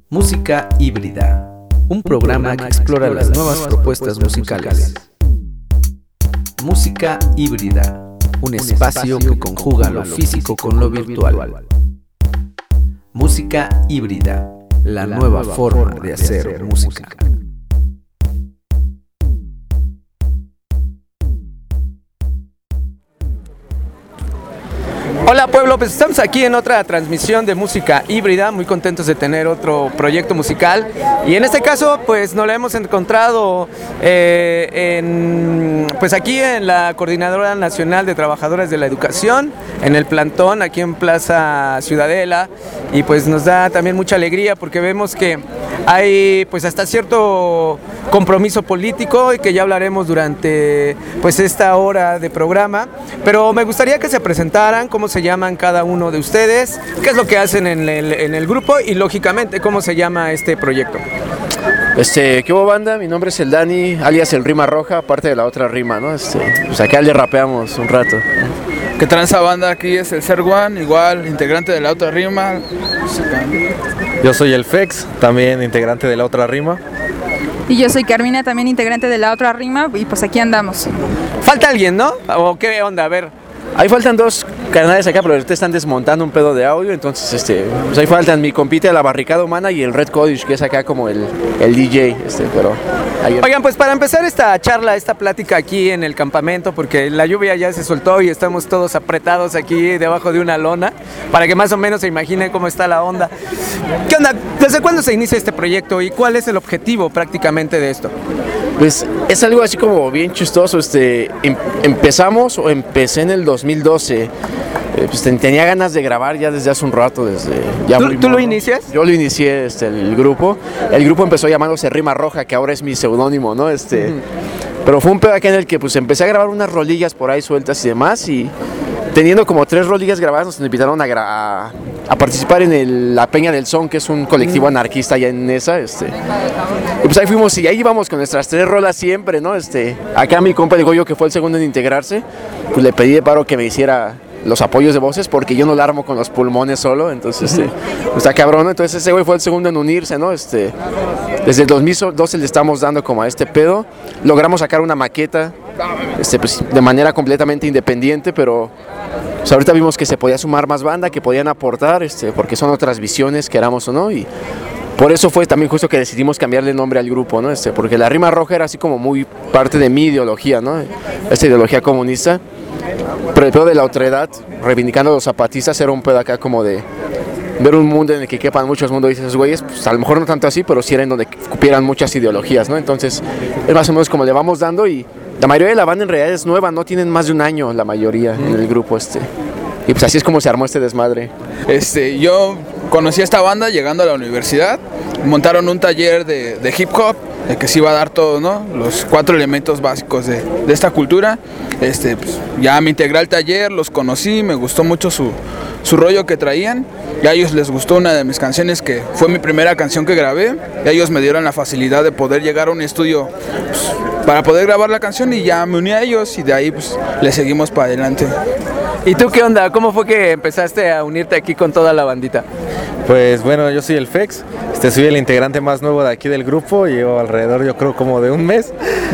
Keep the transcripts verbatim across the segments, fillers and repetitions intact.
Música híbrida, un programa que explora las nuevas propuestas musicales. Música híbrida, un espacio que conjuga lo físico con lo virtual. Música híbrida, la nueva forma de hacer música. Hola pueblo, pues estamos aquí en otra transmisión de música híbrida, muy contentos de tener otro proyecto musical y en este caso pues nos la hemos encontrado eh, en, pues aquí en la Coordinadora Nacional de Trabajadores de la Educación, en el plantón aquí en Plaza Ciudadela, y pues nos da también mucha alegría porque vemos que hay pues hasta cierto compromiso político y que ya hablaremos durante pues esta hora de programa, pero me gustaría que se presentaran, cómo se llaman cada uno de ustedes, qué es lo que hacen en el, en el grupo y lógicamente cómo se llama este proyecto. Este, ¿qué hubo banda? Mi nombre es el Dani, alias el Rima Roja, parte de la otra rima, ¿no? Este, pues acá le rapeamos un rato. ¿Qué tranza banda? Aquí es el Serwan, igual, integrante de la otra rima. Yo soy el Fex, también integrante de la otra rima. Y yo soy Carmina, también integrante de la otra rima, y pues aquí andamos. Falta alguien, ¿no? ¿O qué onda? A ver. Ahí faltan dos canales acá, pero ahorita están desmontando un pedo de audio, entonces este, pues ahí faltan mi compita de la Barricada Humana y el Red Codish, que es acá como el, el D J, este, pero... Ahí... Oigan, pues para empezar esta charla, esta plática aquí en el campamento, porque la lluvia ya se soltó y estamos todos apretados aquí debajo de una lona, para que más o menos se imaginen cómo está la onda. ¿Qué onda? ¿Desde cuándo se inicia este proyecto y cuál es el objetivo prácticamente de esto? Pues es algo así como bien chistoso, este, em, empezamos o empecé en el dos mil doce, eh, pues ten, tenía ganas de grabar ya desde hace un rato, desde... Ya ¿Tú, ¿tú lo inicias? Yo lo inicié, este, el grupo, el grupo empezó llamándose Rima Roja, que ahora es mi seudónimo, ¿no? Este, uh-huh. Pero fue un pedo acá en el que pues empecé a grabar unas rolillas por ahí sueltas y demás, y teniendo como tres rolillas grabadas nos invitaron a, gra- a participar en el, la Peña del Son, que es un colectivo anarquista allá en esa, este, y pues ahí fuimos y ahí íbamos con nuestras tres rolas siempre, ¿no? Este, acá mi compa el Goyo, que fue el segundo en integrarse, pues le pedí de paro que me hiciera los apoyos de voces porque yo no la armo con los pulmones solo, entonces este, pues está cabrón, ¿no? Entonces ese güey fue el segundo en unirse, ¿no? Este, desde el dos mil doce le estamos dando como a este pedo, logramos sacar una maqueta, este, pues, de manera completamente independiente, pero pues ahorita vimos que se podía sumar más banda, que podían aportar, este, porque son otras visiones, queramos o no, y por eso fue también justo que decidimos cambiarle el nombre al grupo, ¿no? Este, porque la Rima Roja era así como muy parte de mi ideología, ¿no? Esta ideología comunista, pero el pedo de la otredad, reivindicando a los zapatistas, era un pedo acá como de ver un mundo en el que quepan muchos mundos, y dices, güeyes, pues a lo mejor no tanto así, pero sí era en donde cupieran muchas ideologías, ¿no? Entonces es más o menos como le vamos dando, y la mayoría de la banda en realidad es nueva, no tienen más de un año la mayoría en el grupo, este. Y pues así es como se armó este desmadre. Este, yo conocí a esta banda llegando a la universidad, montaron un taller de, de hip hop, de que se iba a dar todo, ¿no? Los cuatro elementos básicos de, de esta cultura. Este, pues, ya me integré al taller, los conocí, me gustó mucho su, su rollo que traían, y a ellos les gustó una de mis canciones que fue mi primera canción que grabé, y ellos me dieron la facilidad de poder llegar a un estudio pues, para poder grabar la canción, y ya me uní a ellos y de ahí pues le seguimos para adelante. ¿Y tú qué onda? ¿Cómo fue que empezaste a unirte aquí con toda la bandita? Pues bueno, yo soy el Fex, este, soy el integrante más nuevo de aquí del grupo, llevo alrededor yo creo como de un mes,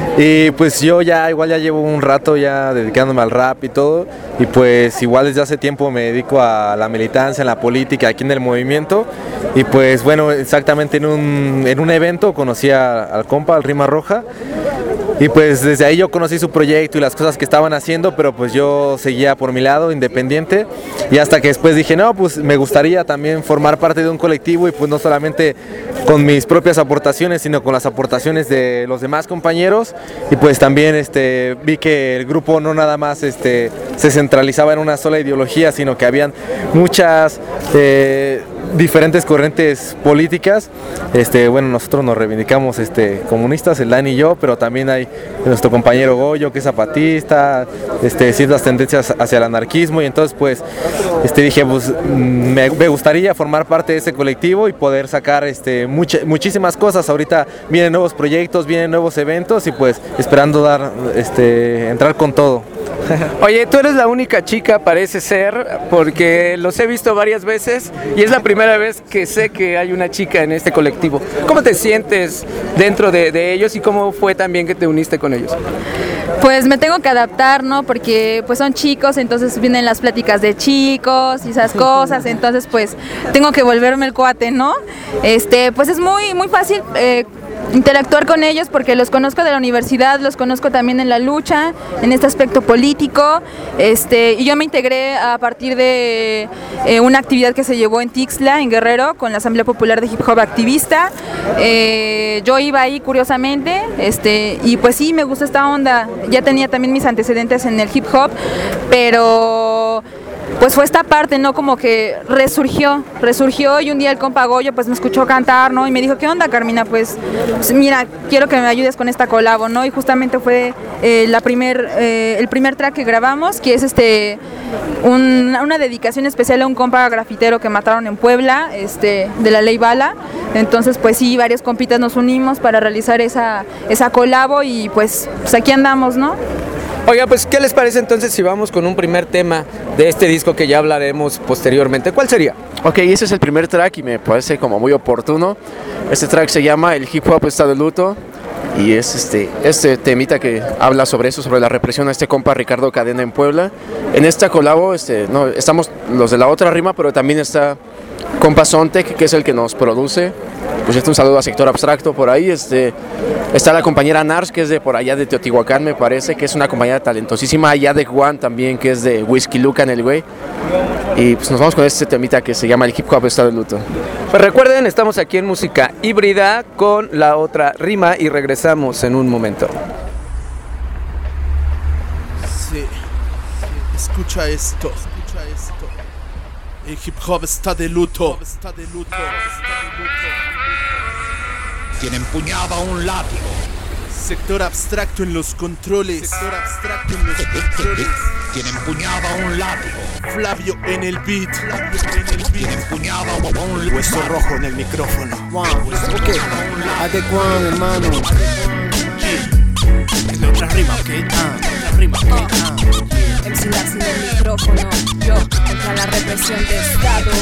y pues yo ya igual ya llevo un rato ya dedicándome al rap y todo, y pues igual desde hace tiempo me dedico a la militancia, en la política, aquí en el movimiento, y pues bueno, exactamente en un, en un evento conocí a, al compa, al Rima Roja, y pues desde ahí yo conocí su proyecto y las cosas que estaban haciendo, pero pues yo seguía por mi lado, independiente, y hasta que después dije, no, pues me gustaría también formar parte de un colectivo, y pues no solamente con mis propias aportaciones, sino con las aportaciones de los demás compañeros, y pues también este, vi que el grupo no nada más este, se centralizaba en una sola ideología, sino que habían muchas... Eh, diferentes corrientes políticas. Este, bueno, nosotros nos reivindicamos este, comunistas, el Dani y yo, pero también hay nuestro compañero Goyo, que es zapatista, este, ciertas tendencias hacia el anarquismo, y entonces pues este, dije, pues me, me gustaría formar parte de ese colectivo y poder sacar este, mucha, muchísimas cosas. Ahorita vienen nuevos proyectos, vienen nuevos eventos, y pues esperando dar, este, entrar con todo. Oye, tú eres la única chica, parece ser, porque los he visto varias veces y es la primera primera vez que sé que hay una chica en este colectivo. ¿Cómo te sientes dentro de, de ellos y cómo fue también que te uniste con ellos? Pues me tengo que adaptar, ¿no? Porque pues son chicos, entonces vienen las pláticas de chicos y esas cosas, entonces pues tengo que volverme el cuate, ¿no? Este, pues es muy, muy fácil eh, interactuar con ellos porque los conozco de la universidad, los conozco también en la lucha, en este aspecto político, este, y yo me integré a partir de eh, una actividad que se llevó en Tixla, en Guerrero, con la Asamblea Popular de Hip Hop Activista. Eh, yo iba ahí curiosamente, este, y pues sí, me gusta esta onda. Ya tenía también mis antecedentes en el hip hop, pero pues fue esta parte, ¿no? Como que resurgió, resurgió y un día el compa Goyo pues me escuchó cantar, ¿no? Y me dijo, ¿qué onda, Carmina? Pues, pues mira, quiero que me ayudes con esta colabo, ¿no? Y justamente fue eh, la primer, eh, el primer track que grabamos, que es este un, una dedicación especial a un compa grafitero que mataron en Puebla, este, de la Ley Bala. Entonces, pues sí, varios compitas nos unimos para realizar esa, esa colabo y pues, pues aquí andamos, ¿no? Oiga, pues, ¿qué les parece entonces si vamos con un primer tema de este disco que ya hablaremos posteriormente? ¿Cuál sería? Ok, ese es el primer track y me parece como muy oportuno. Este track se llama El Hip Hop está de luto y es este, este temita que habla sobre eso, sobre la represión a este compa Ricardo Cadena en Puebla. En esta colabo este, no, estamos los de la otra rima, pero también está compa Sontec, que es el que nos produce. Pues este un saludo a Sector Abstracto por ahí. Este, está la compañera Nars, que es de por allá de Teotihuacán, me parece, que es una compañera talentosísima. Allá de Juan también, que es de Whisky Lucan, el güey. Y pues nos vamos con este temita que se llama El Hip Hop está de luto. Pues recuerden, estamos aquí en Música Híbrida con la otra rima y regresamos en un momento. Sí, escucha esto, escucha esto. El hip hop está de luto. Está de luto. Tiene empuñado un látigo. Sector Abstracto en los controles. Sector Abstracto en los controles. Tiene empuñado un látigo. Flavio en el beat. Flavio en el beat. Tiene empuñado un Hueso rojo en el micrófono. Wow. Ok, adecuado, hermano. Es la otra rima, ok. Ah, otra rima, ok. Ah. M C Lax en el micrófono, yo contra la represión de Estado.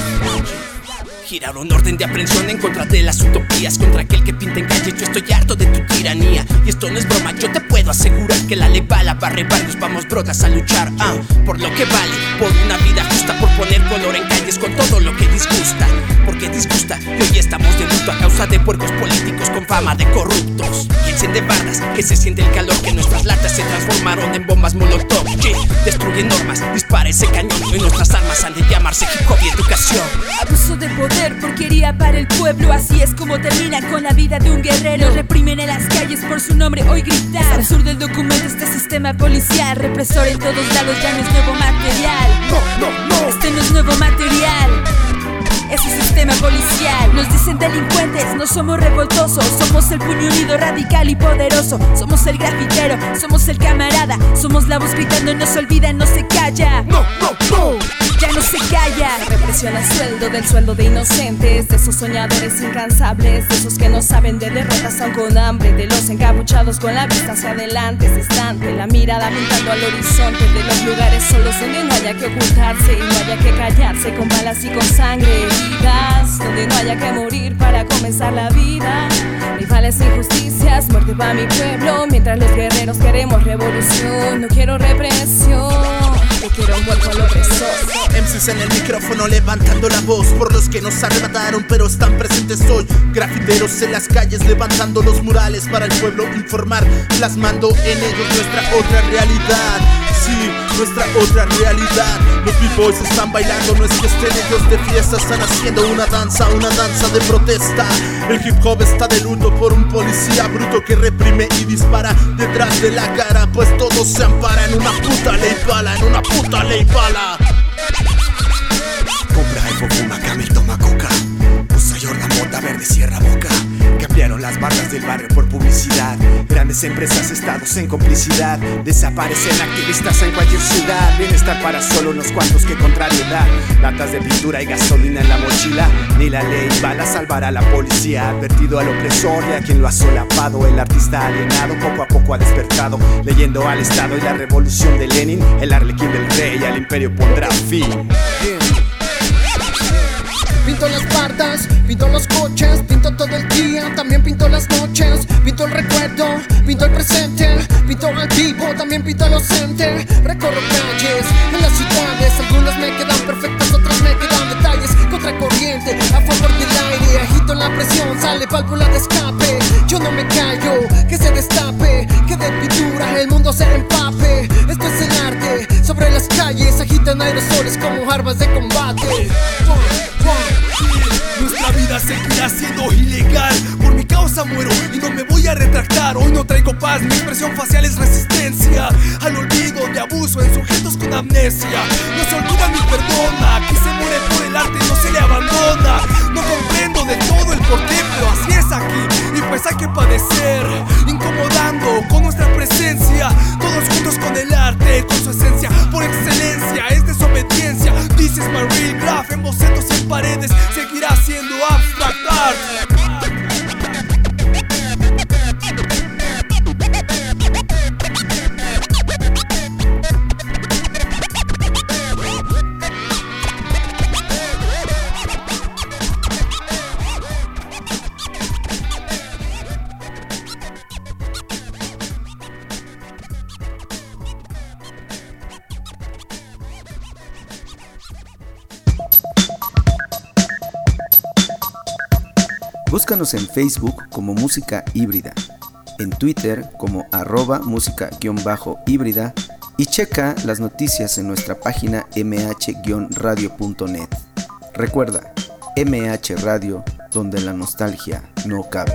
Girar un orden de aprehensión en contra de las utopías, contra aquel que pinta en calle. Yo estoy harto de tu tiranía y esto no es broma, yo te puedo asegurar que la ley bala barre barrios, vamos brotas a luchar ah, por lo que vale, por una vida justa, por poner color en calles con todo lo que disgusta, porque disgusta y hoy estamos de luto a causa de puercos políticos con fama de corruptos que encienden bardas, que se siente el calor, que nuestras latas se transformaron en bombas molotov, que destruyen normas, dispara ese cañón y nuestras armas han de llamarse hip hop y educación. Abuso de poder, porquería para el pueblo, así es como termina con la vida de un guerrero. Nos reprimen en las calles por su nombre hoy gritar. Es absurdo el documento, este sistema policial represor en todos lados, ya no es nuevo material. No, no, no, este no es nuevo material. Ese sistema policial nos dicen delincuentes, no somos revoltosos, somos el puño unido radical y poderoso, somos el grafitero, somos el camarada, somos la voz gritando, no se olvida, no se calla. No, no, no, ya no se calla. Represión a sueldo del sueldo de inocentes, de esos soñadores incansables, de esos que no saben de derrotas aún con hambre, de los encapuchados con la vista hacia adelante, distante, la mirada apuntando al horizonte, de los lugares solos donde no haya que ocultarse y no haya que callarse, con balas y con sangre. Donde no haya que morir para comenzar la vida. Rivales e injusticias, muerte para mi pueblo. Mientras los guerreros queremos revolución. No quiero represión, yo quiero un vuelco al opresor. M Cs en el micrófono levantando la voz por los que nos arrebataron pero están presentes hoy. Grafiteros en las calles levantando los murales para el pueblo informar, plasmando en ellos nuestra otra realidad. Sí, nuestra otra realidad. Los b-boys están bailando, no es que estén ellos de fiesta, están haciendo una danza, una danza de protesta. El hip hop está de luto por un policía bruto que reprime y dispara detrás de la cara, pues todo se ampara en una puta ley bala, en una puta ley bala. Compra iPhone, fuma Camel, toma coca. Usa Jordan, mota verde, cierra boca. Cambiaron las barras del barrio por publicidad. Grandes empresas, estados en complicidad. Desaparecen activistas en cualquier ciudad. Bienestar para solo unos cuantos que contrariedad. Latas de pintura y gasolina en la mochila. Ni la ley bala salvará a la policía. Advertido al opresor y a quien lo ha solapado. El artista alienado poco a poco ha despertado. Leyendo al Estado y la revolución de Lenin. El arlequín del rey al imperio pondrá fin. pinto las bardas, pinto los coches, pinto todo el día, también pinto las noches, pinto el recuerdo, pinto el presente, pinto al vivo, también pinto el ausente. Recorro calles en las ciudades, algunas me quedan perfectas, otras me quedan detalles. Contracorriente, a favor del aire, agito la presión, sale válvula de escape. Yo no me callo, que se destape, que de pintura el mundo se empape. Esto es el arte, sobre las calles agitan aerosoles como armas de combate. Nuestra vida seguirá siendo ilegal. Por mi causa muero y no me voy a retractar. Hoy no traigo paz, mi expresión facial es resistencia al olvido de abuso en sujetos con amnesia. No se olvida ni perdona, aquí se muere por el arte, no se le abandona. No comprendo de todo el porqué, pero así es aquí y pues hay que padecer, incomodando con nuestra presencia. Todos juntos con el arte, con su esencia, por excelencia es desobediencia. This is my real graph, en bocetos y en paredes seguirá siendo abstract art. Búscanos en Facebook como Música Híbrida, en Twitter como arroba música-híbrida y checa las noticias en nuestra página m h radio punto net. Recuerda, M H Radio, donde la nostalgia no cabe.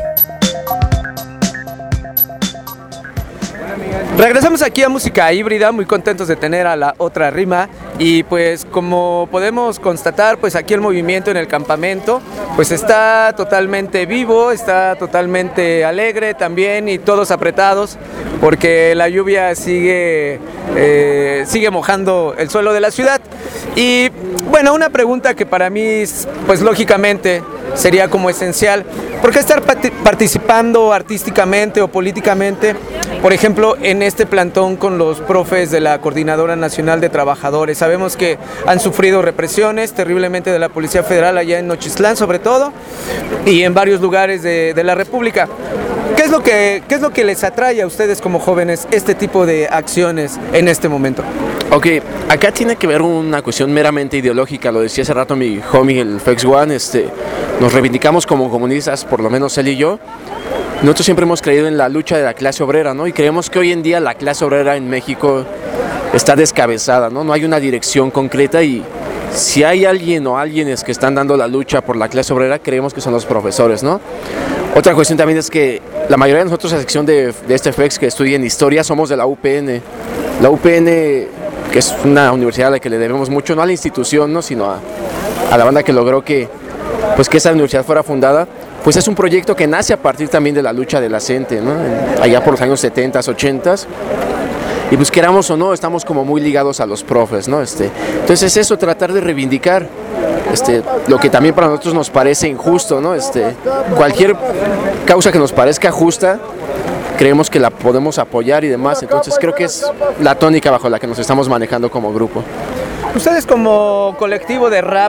Regresamos aquí a Música Híbrida, muy contentos de tener a la otra rima y pues como podemos constatar, pues aquí el movimiento en el campamento pues está totalmente vivo, está totalmente alegre también y todos apretados porque la lluvia sigue, eh, sigue mojando el suelo de la ciudad. Y bueno, una pregunta que para mí pues lógicamente sería como esencial, ¿por qué estar participando artísticamente o políticamente, por ejemplo, en este plantón con los profes de la Coordinadora Nacional de Trabajadores? Sabemos que han sufrido represiones terriblemente de la Policía Federal allá en Nochistlán sobre todo y en varios lugares de, de la República. ¿Qué es, lo que, ¿Qué es lo que les atrae a ustedes como jóvenes este tipo de acciones en este momento? Ok, acá tiene que ver una cuestión meramente ideológica, lo decía hace rato mi homie, el Fex One, este, nos reivindicamos como comunistas, por lo menos él y yo. Nosotros siempre hemos creído en la lucha de la clase obrera, ¿no? Y creemos que hoy en día la clase obrera en México está descabezada, ¿no? No hay una dirección concreta y si hay alguien o alguienes que están dando la lucha por la clase obrera, creemos que son los profesores, ¿no? Otra cuestión también es que la mayoría de nosotros, a sección de, de este F E X que estudia en historia, somos de la U P N. La U P N, que es una universidad a la que le debemos mucho, no a la institución, ¿no? Sino a, a la banda que logró que, pues, que esa universidad fuera fundada, pues es un proyecto que nace a partir también de la lucha de la CENTE, ¿no? Allá por los años setenta, ochenta. Y pues queramos o no, estamos como muy ligados a los profes, ¿no? Este, entonces es eso, tratar de reivindicar este, lo que también para nosotros nos parece injusto, ¿no? Este, cualquier causa que nos parezca justa, creemos que la podemos apoyar y demás, entonces creo que es la tónica bajo la que nos estamos manejando como grupo. Ustedes como colectivo de rap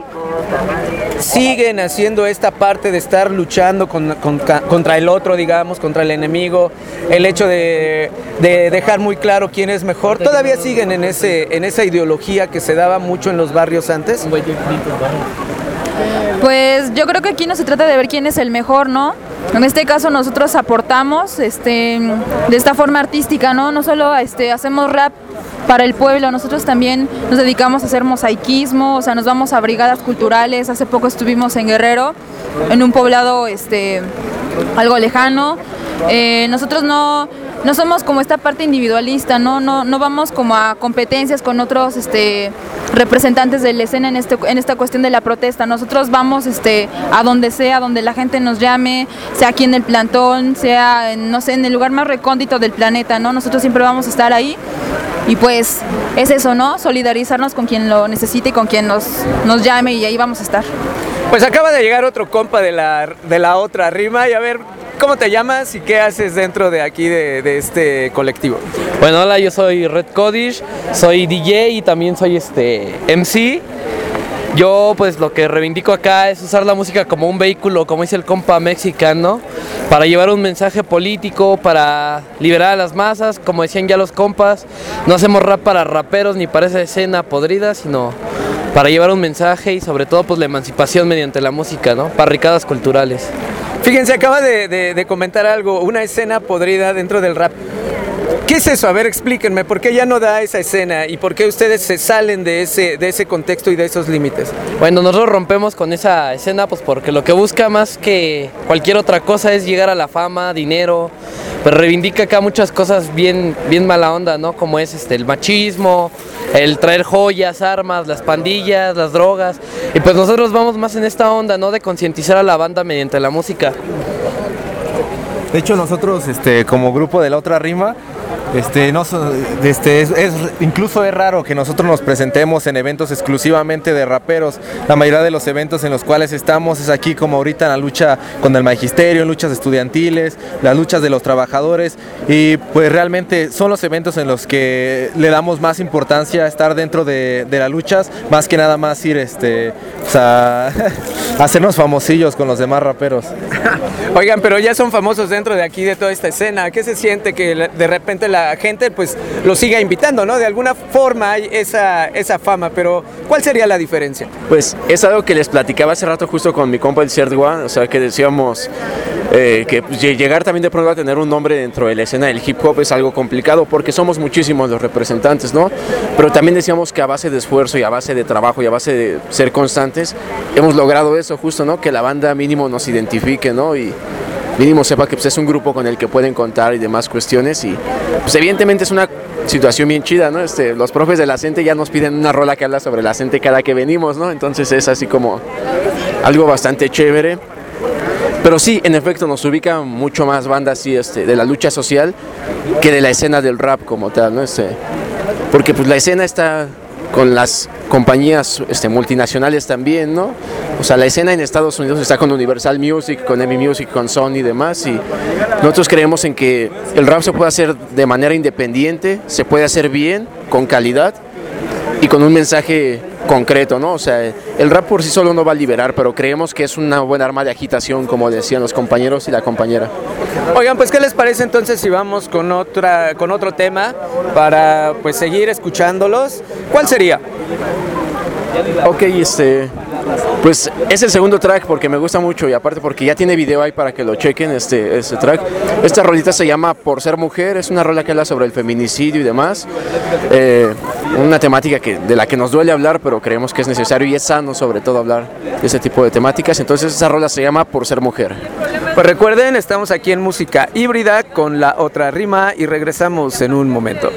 siguen haciendo esta parte de estar luchando con, con, contra el otro, digamos, contra el enemigo, el hecho de, de dejar muy claro quién es mejor. ¿Todavía siguen en, ese, en esa ideología que se daba mucho en los barrios antes? Pues yo creo que aquí no se trata de ver quién es el mejor, ¿no? En este caso nosotros aportamos este, de esta forma artística, ¿no? No solo este, hacemos rap para el pueblo, nosotros también nos dedicamos a hacer mosaicismo, o sea, nos vamos a brigadas culturales. Hace poco estuvimos en Guerrero, en un poblado este, algo lejano. Eh, nosotros no, no somos como esta parte individualista, ¿no? No, no vamos como a competencias con otros este, representantes de la escena en, este, en esta cuestión de la protesta. Nosotros vamos este, a donde sea, donde la gente nos llame, sea aquí en el plantón, sea en, no sé, en el lugar más recóndito del planeta, ¿no? Nosotros siempre vamos a estar ahí. Y pues es eso, ¿no? Solidarizarnos con quien lo necesite y con quien nos, nos llame y ahí vamos a estar. Pues acaba de llegar otro compa de la, de la otra rima y a ver, ¿cómo te llamas y qué haces dentro de aquí de, de este colectivo? Bueno, hola, yo soy Red Codish, soy D J y también soy este M C. Yo pues lo que reivindico acá es usar la música como un vehículo, como dice el compa mexicano, para llevar un mensaje político, para liberar a las masas, como decían ya los compas. No hacemos rap para raperos ni para esa escena podrida, sino para llevar un mensaje y sobre todo pues la emancipación mediante la música, ¿no? Barricadas culturales. Fíjense, acaba de, de, de comentar algo, una escena podrida dentro del rap. ¿Qué es eso? A ver, explíquenme, ¿por qué ya no da esa escena y por qué ustedes se salen de ese, de ese contexto y de esos límites? Bueno, nosotros rompemos con esa escena pues porque lo que busca más que cualquier otra cosa es llegar a la fama, dinero, pero reivindica acá muchas cosas bien, bien mala onda, ¿no? Como es este, el machismo, el traer joyas, armas, las pandillas, las drogas, y pues nosotros vamos más en esta onda, ¿no? De concientizar a la banda mediante la música. De hecho, nosotros, este, como grupo de La Otra Rima, Este, no, este, es, es, incluso es raro que nosotros nos presentemos en eventos exclusivamente de raperos. La mayoría de los eventos en los cuales estamos es aquí, como ahorita en la lucha con el magisterio, en luchas estudiantiles, las luchas de los trabajadores, y pues realmente son los eventos en los que le damos más importancia a estar dentro de, de las luchas, más que nada más ir este, o sea, hacernos famosillos con los demás raperos. Oigan, pero ya son famosos dentro de aquí, de toda esta escena. ¿Qué se siente que de repente la gente pues lo siga invitando, ¿no? De alguna forma hay esa, esa fama, pero ¿cuál sería la diferencia? Pues es algo que les platicaba hace rato justo con mi compa el Cerdua, o sea que decíamos eh, que pues, llegar también de pronto a tener un nombre dentro de la escena del hip hop es algo complicado porque somos muchísimos los representantes, ¿no? Pero también decíamos que a base de esfuerzo y a base de trabajo y a base de ser constantes hemos logrado eso justo, ¿no? Que la banda mínimo nos identifique, ¿no? Y mínimo sepa que pues, es un grupo con el que pueden contar y demás cuestiones, y pues evidentemente es una situación bien chida, ¿no? Este, los profes de la CENTE ya nos piden una rola que habla sobre la CENTE cada que venimos, ¿no? Entonces es así como algo bastante chévere. Pero sí, en efecto, nos ubica mucho más bandas así, este, de la lucha social que de la escena del rap como tal, ¿no? Este, porque pues la escena está con las compañías este, multinacionales también, ¿no? O sea, la escena en Estados Unidos está con Universal Music, con E M I Music, con Sony y demás, y nosotros creemos en que el rap se puede hacer de manera independiente, se puede hacer bien, con calidad y con un mensaje concreto, ¿no? O sea, el rap por sí solo no va a liberar, pero creemos que es una buena arma de agitación, como decían los compañeros y la compañera. Oigan, pues ¿qué les parece entonces si vamos con otra, con otro tema para pues seguir escuchándolos? ¿Cuál sería? Ok, este, pues es el segundo track porque me gusta mucho y aparte porque ya tiene video ahí para que lo chequen, este, este track. Esta rolita se llama Por Ser Mujer, es una rola que habla sobre el feminicidio y demás. Eh, una temática que, de la que nos duele hablar, pero creemos que es necesario y es sano sobre todo hablar de ese tipo de temáticas. Entonces esa rola se llama Por Ser Mujer. Pues recuerden, estamos aquí en Música Híbrida con La Otra Rima y regresamos en un momento.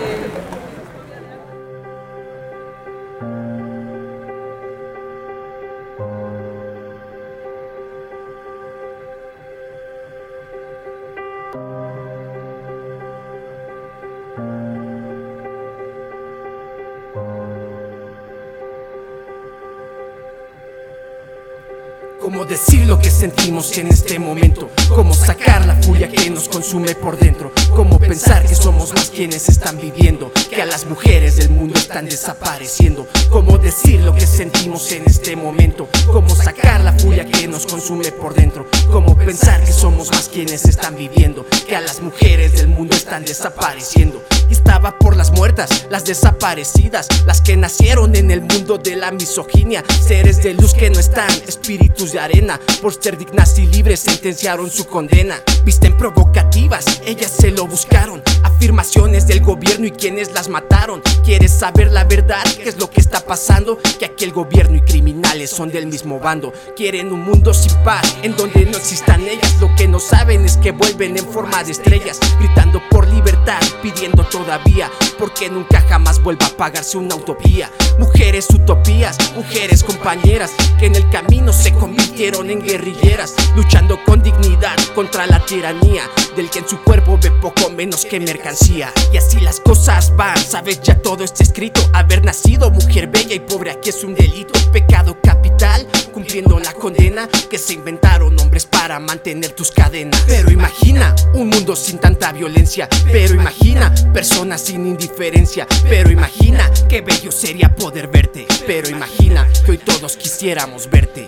Cómo decir lo que sentimos en este momento, cómo sacar la furia que nos consume por dentro, cómo pensar que somos más quienes están viviendo, que a las mujeres del mundo están desapareciendo. Cómo decir lo que sentimos en este momento, cómo sacar la furia que nos consume por dentro, cómo pensar que somos más quienes están viviendo, que a las mujeres del mundo están desapareciendo. Y estaba por las muertas, las desaparecidas, las que nacieron en el mundo de la misoginia, seres de luz que no están, espíritus de arena, por ser dignas y libres sentenciaron su condena. Visten provocativas, ellas se lo buscaron, afirmaciones del gobierno y quienes las mataron. ¿Quieres saber la verdad? ¿Qué es lo que está pasando? Que aquí el gobierno y criminales son del mismo bando. Quieren un mundo sin paz, en donde no existan ellas. Lo que no saben es que vuelven en forma de estrellas, gritando por libertad, pidiendo todavía, porque nunca jamás vuelva a pagarse una utopía. Mujeres utopías, mujeres compañeras, que en el camino se convirtieron en guerrilleras, luchando con dignidad contra la tiranía del que en su cuerpo ve poco menos que mercancía. Y así las cosas van, sabes, ya todo está escrito. Haber nacido mujer bella y pobre aquí es un delito, pecado capital, cumpliendo la condena que se inventaron hombres para mantener tus cadenas. Pero imagina un mundo sin tanta violencia. Pero imagina personas sin indiferencia. Pero imagina qué bello sería poder verte. Pero imagina que hoy todos quisiéramos verte.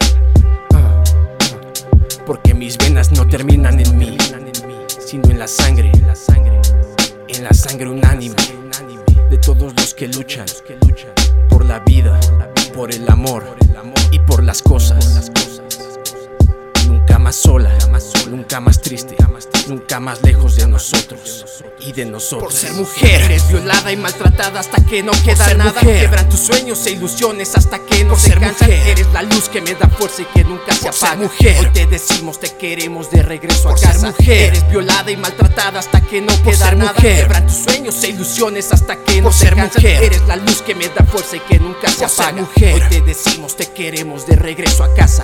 Porque mis venas no terminan en mí, sino en la sangre, en la sangre unánime de todos los que luchan por la vida, por el amor y por las cosas. Nunca más sola, nunca más triste, nunca más lejos de nosotros y de nosotros. Por ser mujer, eres violada y maltratada hasta que no queda nada. Mujer, quebran tus sueños e ilusiones hasta que no se cansan. Eres la luz que me da fuerza y que nunca se apaga. Mujer, hoy te decimos te queremos de regreso a casa. Mujer, eres violada y maltratada hasta que no queda nada. Quebran tus sueños e ilusiones hasta que no se cansan. Eres la luz que me da fuerza y que nunca se apaga. Mujer, hoy te decimos te queremos de regreso a casa.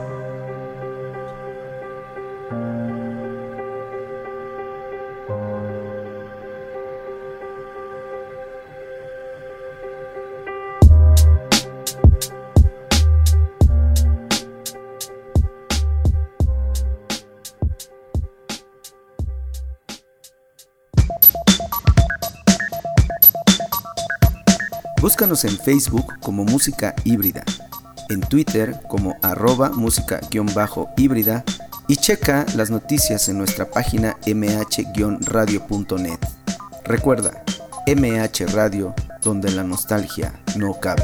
Búscanos en Facebook como Música Híbrida, en Twitter como arroba música-híbrida y checa las noticias en nuestra página m h radio punto net. Recuerda, M H Radio, donde la nostalgia no cabe.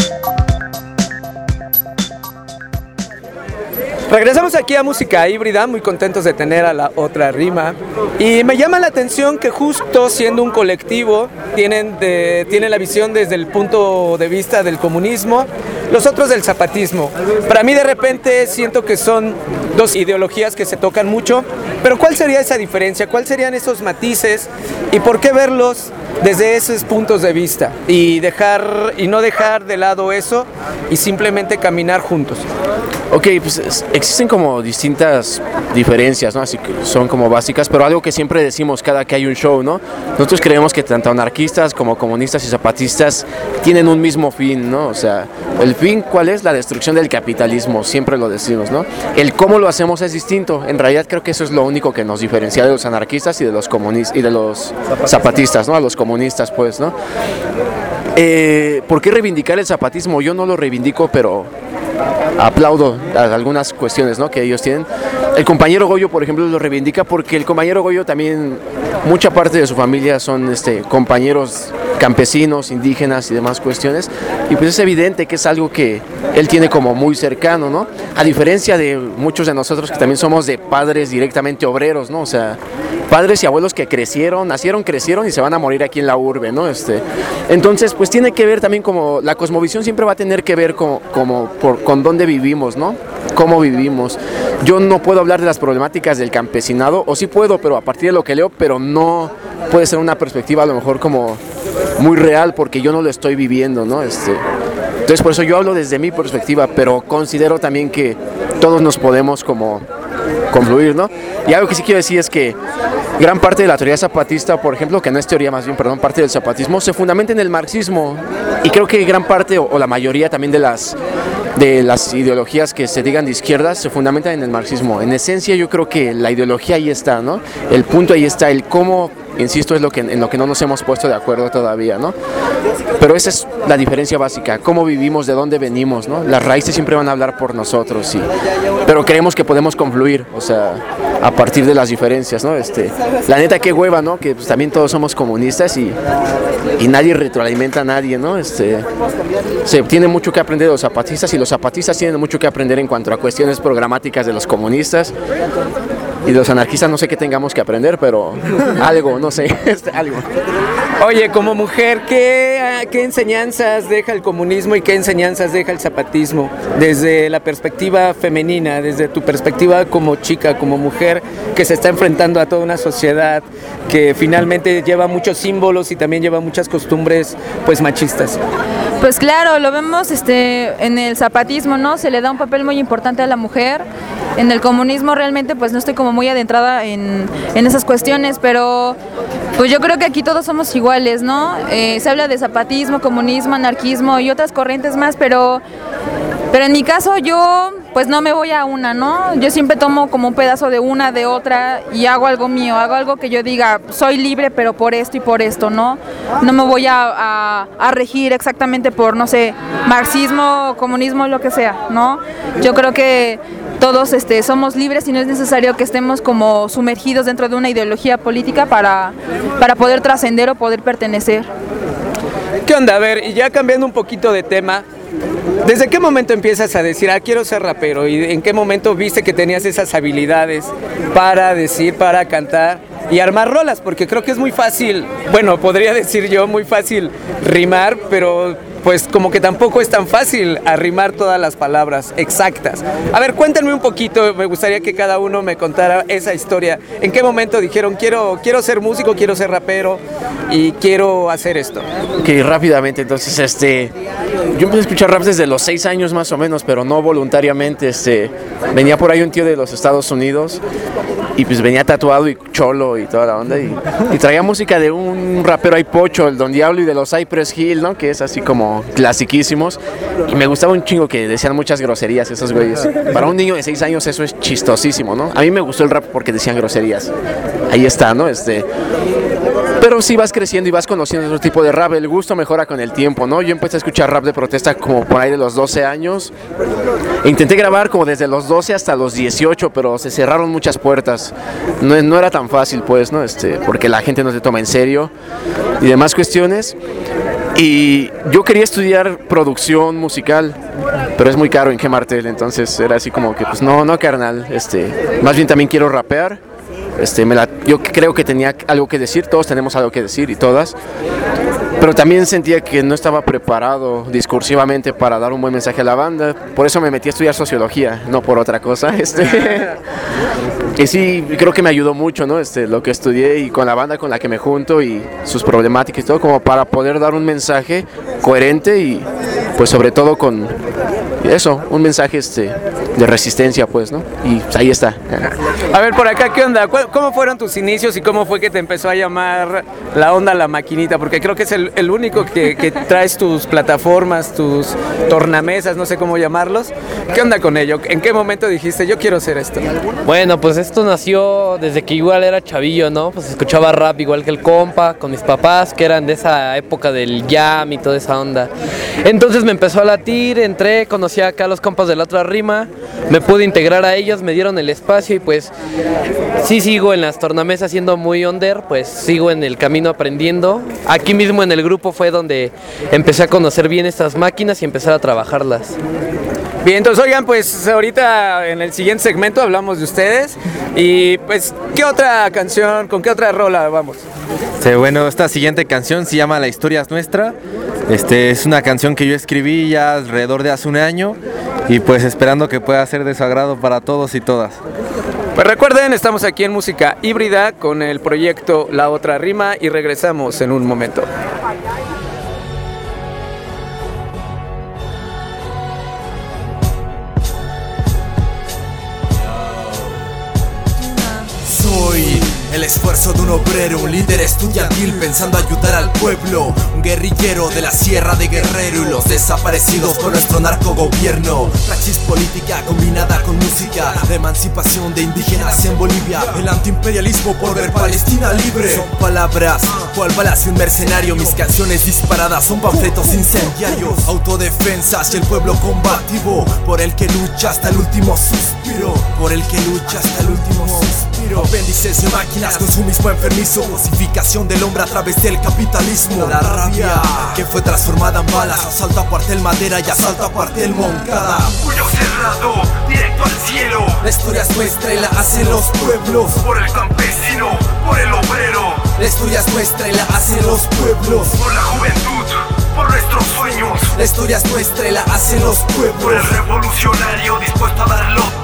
Regresamos aquí a Música Híbrida, muy contentos de tener a la otra rima. Y me llama la atención que justo siendo un colectivo, tienen, de, tienen la visión desde el punto de vista del comunismo, los otros del zapatismo. Para mí de repente siento que son dos ideologías que se tocan mucho, pero ¿cuál sería esa diferencia? ¿Cuáles serían esos matices? ¿Y por qué verlos desde esos puntos de vista? Y, dejar, y no dejar de lado eso y simplemente caminar juntos. Ok, pues existen como distintas diferencias, ¿no? Así que son como básicas, pero algo que siempre decimos cada que hay un show, ¿no? Nosotros creemos que tanto anarquistas como comunistas y zapatistas tienen un mismo fin, ¿no? O sea, el fin, ¿cuál es? La destrucción del capitalismo, siempre lo decimos, ¿no? El cómo lo hacemos es distinto. En realidad creo que eso es lo único que nos diferencia de los anarquistas y de los comunistas y de los zapatistas, ¿no? A los comunistas, pues, ¿no? Eh, ¿Por qué reivindicar el zapatismo? Yo no lo reivindico, pero aplaudo algunas cuestiones, ¿no?, que ellos tienen. El compañero Goyo, por ejemplo, lo reivindica porque el compañero Goyo también, mucha parte de su familia son este, compañeros campesinos, indígenas y demás cuestiones, y pues es evidente que es algo que él tiene como muy cercano, ¿no? A diferencia de muchos de nosotros que también somos de padres directamente obreros, ¿no? O sea, padres y abuelos que crecieron, nacieron, crecieron y se van a morir aquí en la urbe, ¿no? Este, entonces, pues tiene que ver también como, la cosmovisión siempre va a tener que ver como, como por, con dónde vivimos, ¿no? Cómo vivimos. Yo no puedo hablar de las problemáticas del campesinado, o sí puedo, pero a partir de lo que leo, pero no puede ser una perspectiva a lo mejor como muy real, porque yo no lo estoy viviendo, ¿no? Este, entonces, por eso yo hablo desde mi perspectiva, pero considero también que todos nos podemos como confluir, ¿no? Y algo que sí quiero decir es que gran parte de la teoría zapatista, por ejemplo, que no es teoría, más bien, perdón, parte del zapatismo, se fundamenta en el marxismo, y creo que gran parte o, o la mayoría también de las de las ideologías que se digan de izquierdas se fundamentan en el marxismo. En esencia yo creo que la ideología ahí está, ¿no? El punto ahí está, el cómo, insisto, es lo que, en lo que no nos hemos puesto de acuerdo todavía, ¿no? Pero esa es la diferencia básica, cómo vivimos, de dónde venimos, ¿no? Las raíces siempre van a hablar por nosotros, sí, pero creemos que podemos confluir, o sea, a partir de las diferencias, ¿no? Este, la neta, qué hueva, ¿no? Que pues, también todos somos comunistas y, y nadie retroalimenta a nadie, ¿no? Este, se tiene mucho que aprender de los zapatistas y los zapatistas tienen mucho que aprender en cuanto a cuestiones programáticas de los comunistas, y de los anarquistas no sé qué tengamos que aprender, pero algo, no sé, algo. Oye, como mujer, ¿qué, ¿qué enseñanzas deja el comunismo y qué enseñanzas deja el zapatismo? Desde la perspectiva femenina, desde tu perspectiva como chica, como mujer, que se está enfrentando a toda una sociedad que finalmente lleva muchos símbolos y también lleva muchas costumbres, pues, machistas. Pues claro, lo vemos este, en el zapatismo, ¿no? Se le da un papel muy importante a la mujer. En el comunismo realmente pues no estoy como muy adentrada en, en esas cuestiones, pero pues yo creo que aquí todos somos iguales, ¿no? Eh, se habla de zapatismo, comunismo, anarquismo y otras corrientes más, pero Pero en mi caso yo pues no me voy a una, ¿no? Yo siempre tomo como un pedazo de una, de otra y hago algo mío, hago algo que yo diga, soy libre pero por esto y por esto, ¿no? No me voy a, a, a regir exactamente por, no sé, marxismo, comunismo, lo que sea, ¿no? Yo creo que todos este, somos libres y no es necesario que estemos como sumergidos dentro de una ideología política para, para poder trascender o poder pertenecer. ¿Qué onda? A ver, y ya cambiando un poquito de tema, ¿desde qué momento empiezas a decir, ah, quiero ser rapero? ¿Y en qué momento viste que tenías esas habilidades para decir, para cantar y armar rolas? Porque creo que es muy fácil, bueno, podría decir yo, muy fácil rimar, pero pues como que tampoco es tan fácil arrimar todas las palabras exactas. A ver, cuéntenme un poquito, me gustaría que cada uno me contara esa historia. ¿En qué momento dijeron, quiero, quiero ser músico, quiero ser rapero y quiero hacer esto? Ok, rápidamente, entonces, este, yo empecé a escuchar rap desde los seis años más o menos, pero no voluntariamente, este, venía por ahí un tío de los Estados Unidos y pues venía tatuado y cholo y toda la onda y, y traía música de un rapero ahí pocho, el Don Diablo y de los Cypress Hill, ¿no? Que es así como clasiquísimos y me gustaba un chingo que decían muchas groserías esos güeyes. Para un niño de seis años eso es chistosísimo, ¿no? A mí me gustó el rap porque decían groserías. Ahí está, ¿no? Este... Pero sí vas creciendo y vas conociendo otro tipo de rap, el gusto mejora con el tiempo, ¿no? Yo empecé a escuchar rap de protesta como por ahí de los doce años e intenté grabar como desde los doce hasta los dieciocho, pero se cerraron muchas puertas. No, no era tan fácil, pues, ¿no? Este, porque la gente no te toma en serio y demás cuestiones. Y yo quería estudiar producción musical, pero es muy caro en G-Martel, entonces era así como que, pues no, no carnal, este, más bien también quiero rapear. Este, me la, yo creo que tenía algo que decir, todos tenemos algo que decir y todas, pero también sentía que no estaba preparado discursivamente para dar un buen mensaje a la banda, por eso me metí a estudiar sociología, no por otra cosa. Este, y sí, creo que me ayudó mucho, ¿no? Este, lo que estudié y con la banda con la que me junto y sus problemáticas y todo, como para poder dar un mensaje coherente y pues sobre todo con eso, un mensaje este, de resistencia, pues, ¿no? Y pues, ahí está. A ver, por acá, ¿qué onda? ¿Cómo fueron tus inicios y cómo fue que te empezó a llamar la onda La Maquinita? Porque creo que es el, el único que, que traes tus plataformas, tus tornamesas, no sé cómo llamarlos. ¿Qué onda con ello? ¿En qué momento dijiste, yo quiero hacer esto? Bueno, pues esto nació desde que igual era chavillo, ¿no? Pues escuchaba rap igual que el compa, con mis papás, que eran de esa época del jam y toda esa onda. Entonces me empezó a latir, entré, conocí acá a los compas de La Otra Rima, me pude integrar a ellos, me dieron el espacio y pues sí sigo en las tornamesas siendo muy under, pues sigo en el camino aprendiendo. Aquí mismo en el grupo fue donde empecé a conocer bien estas máquinas y empezar a trabajarlas. Bien, entonces oigan, pues ahorita en el siguiente segmento hablamos de ustedes y pues ¿qué otra canción, con qué otra rola vamos? Sí, bueno, esta siguiente canción se llama La Historia es Nuestra. Este, es una canción que yo escribí ya alrededor de hace un año y pues esperando que pueda ser de su agrado para todos y todas. Pues recuerden, estamos aquí en Música Híbrida con el proyecto La Otra Rima y regresamos en un momento. Soy el esfuerzo de un obrero, un líder estudiantil pensando ayudar al pueblo, un guerrillero de la Sierra de Guerrero y los desaparecidos por nuestro narcogobierno. Praxis política combinada con música, la emancipación de indígenas en Bolivia, el antiimperialismo por ver Palestina libre. Son palabras, cual balas de un mercenario, mis canciones disparadas son panfletos incendiarios, autodefensas y el pueblo combativo, por el que lucha hasta el último suspiro, por el que lucha hasta el último suspiro. Apéndices de máquinas, consumismo enfermizo, cosificación del hombre a través del capitalismo. La rabia que fue transformada en balas, asalto a cuartel Madera y asalto a cuartel Moncada. Puño cerrado, directo al cielo. La historia es nuestra y la hacen los pueblos, por el campesino, por el obrero. La historia es nuestra y la hacen los pueblos, por la juventud, por nuestros sueños. La historia es nuestra y la hacen los pueblos, por el revolucionario dispuesto a darlo todo.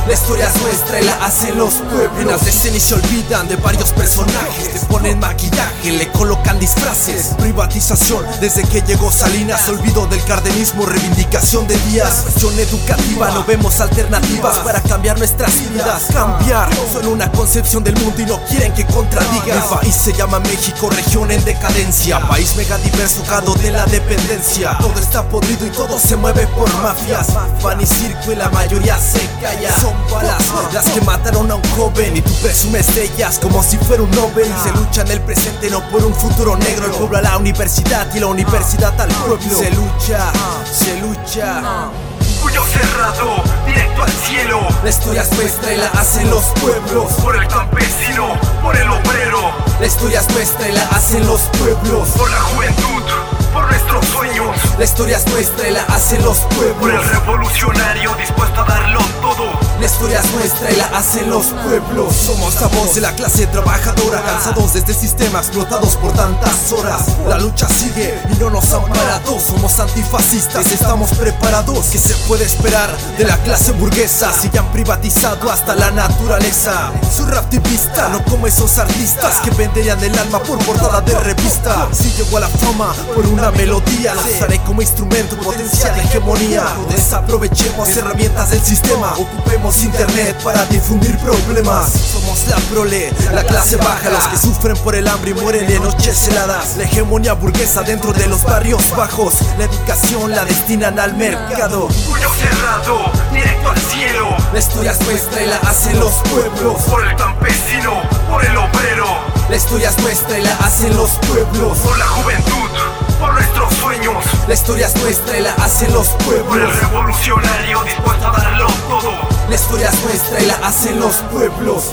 La historia es nuestra y la hacen los pueblos. En las escenas se olvidan de varios personajes. Le ponen maquillaje, le colocan disfraces. Privatización, desde que llegó Salinas. Olvido del cardenismo, reivindicación de días. Cuestión educativa, no vemos alternativas para cambiar nuestras vidas. Cambiar, son una concepción del mundo y no quieren que contradiga. El país se llama México, región en decadencia. País megadiverso, cado de la dependencia. Todo está podrido y todo se mueve por mafias. Pan y circo y la mayoría se calla. Son balas las que mataron a un joven y tú presumes de ellas como si fuera un Nobel. Se lucha en el presente, no por un futuro negro. El pueblo a la universidad y la universidad al pueblo. Se lucha, se lucha. Puño cerrado, directo al cielo. La historia es nuestra y la hacen los pueblos. Por el campesino, por el obrero. La historia es nuestra y la hacen los pueblos. Por la juventud, por nuestros sueños. La historia es nuestra y la hacen los pueblos. Por el revolucionario dispuesto a darlo todo. La historia es nuestra y la hacen los pueblos. Somos la voz de la clase trabajadora, cansados de este sistema, explotados por tantas horas. La lucha sigue y no nos han parado. Somos antifascistas, estamos preparados. ¿Qué se puede esperar de la clase burguesa si ya han privatizado hasta la naturaleza? Soy raptivista, no como esos artistas que venderían el alma por portada de revista. Si llego a la fama por una melodía, la usaré como instrumento, potencia de hegemonía. Desaprovechemos herramientas del sistema, ocupemos internet para difundir problemas. Somos la prole, la clase baja, los que sufren por el hambre y mueren en noches heladas. La hegemonía burguesa dentro de los barrios bajos, la educación la destinan al mercado. Puño cerrado, directo al cielo. La historia es nuestra y la hacen los pueblos. Por el campesino, por el obrero. La historia es nuestra y la hacen los pueblos. Por la juventud, por nuestros sueños. La historia es nuestra y la hacen los pueblos. Por el revolucionario dispuesto a darlo todo. La historia es nuestra y la hacen los pueblos.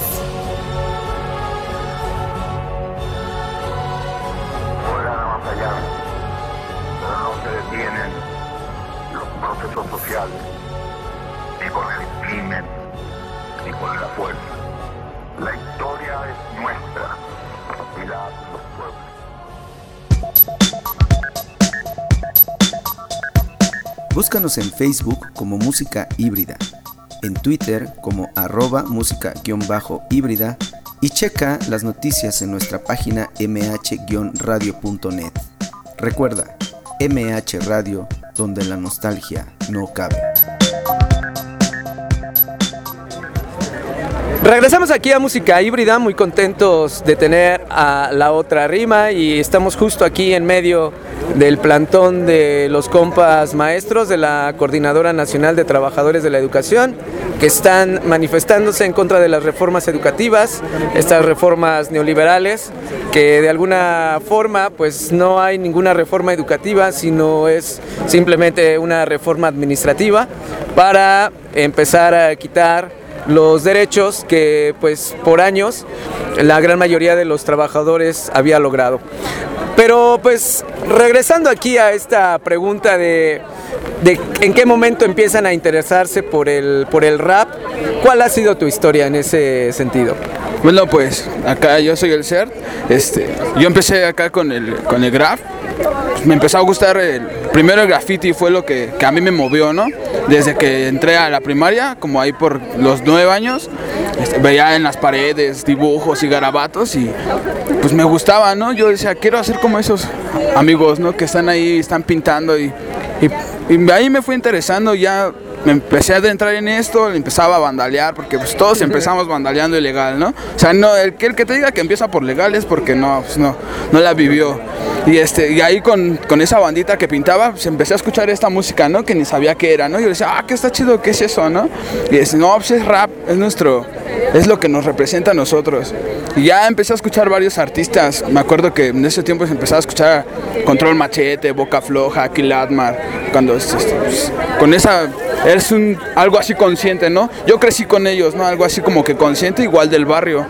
Podrán más allá, pero no se detienen los procesos sociales, ni con el crimen, ni con la fuerza. La historia es nuestra y la hacen los pueblos. Búscanos en Facebook como Música Híbrida, en Twitter como arroba música-híbrida y checa las noticias en nuestra página eme hache radio punto net. Recuerda, eme hache Radio, donde la nostalgia no cabe. Regresamos aquí a Música Híbrida, muy contentos de tener a La Otra Rima y estamos justo aquí en medio del plantón de los compas maestros de la Coordinadora Nacional de Trabajadores de la Educación, que están manifestándose en contra de las reformas educativas, estas reformas neoliberales, que de alguna forma pues no hay ninguna reforma educativa, sino es simplemente una reforma administrativa para empezar a quitar los derechos que pues por años la gran mayoría de los trabajadores había logrado. Pero pues regresando aquí a esta pregunta de, de en qué momento empiezan a interesarse por el, por el rap, ¿cuál ha sido tu historia en ese sentido? Bueno, pues acá yo soy el Cert, este, yo empecé acá con el, con el graf. Me empezó a gustar, el, primero el graffiti fue lo que, que a mí me movió, ¿no? Desde que entré a la primaria, como ahí por los nueve años, este, veía en las paredes dibujos y garabatos y pues me gustaba, ¿no? Yo decía, quiero hacer como esos amigos, ¿no? Que están ahí, están pintando y, y, y ahí me fue interesando, ya me empecé a entrar en esto, empezaba a vandalear, porque pues todos empezamos vandaleando ilegal, ¿no? O sea, no, el, el que te diga que empieza por legal es porque no, pues no, no la vivió. Y, este, y ahí con, con esa bandita que pintaba, pues empecé a escuchar esta música, ¿no? Que ni sabía qué era, ¿no? Y yo decía, ah, qué está chido, ¿qué es eso, no? Y decía, no, pues es rap, es nuestro, es lo que nos representa a nosotros. Y ya empecé a escuchar varios artistas, me acuerdo que en ese tiempo empezaba a escuchar Control Machete, Boca Floja, Kill Atmar, cuando, este, pues, con esa, es un, algo así consciente, ¿no? Yo crecí con ellos, ¿no? Algo así como que consciente, igual del barrio.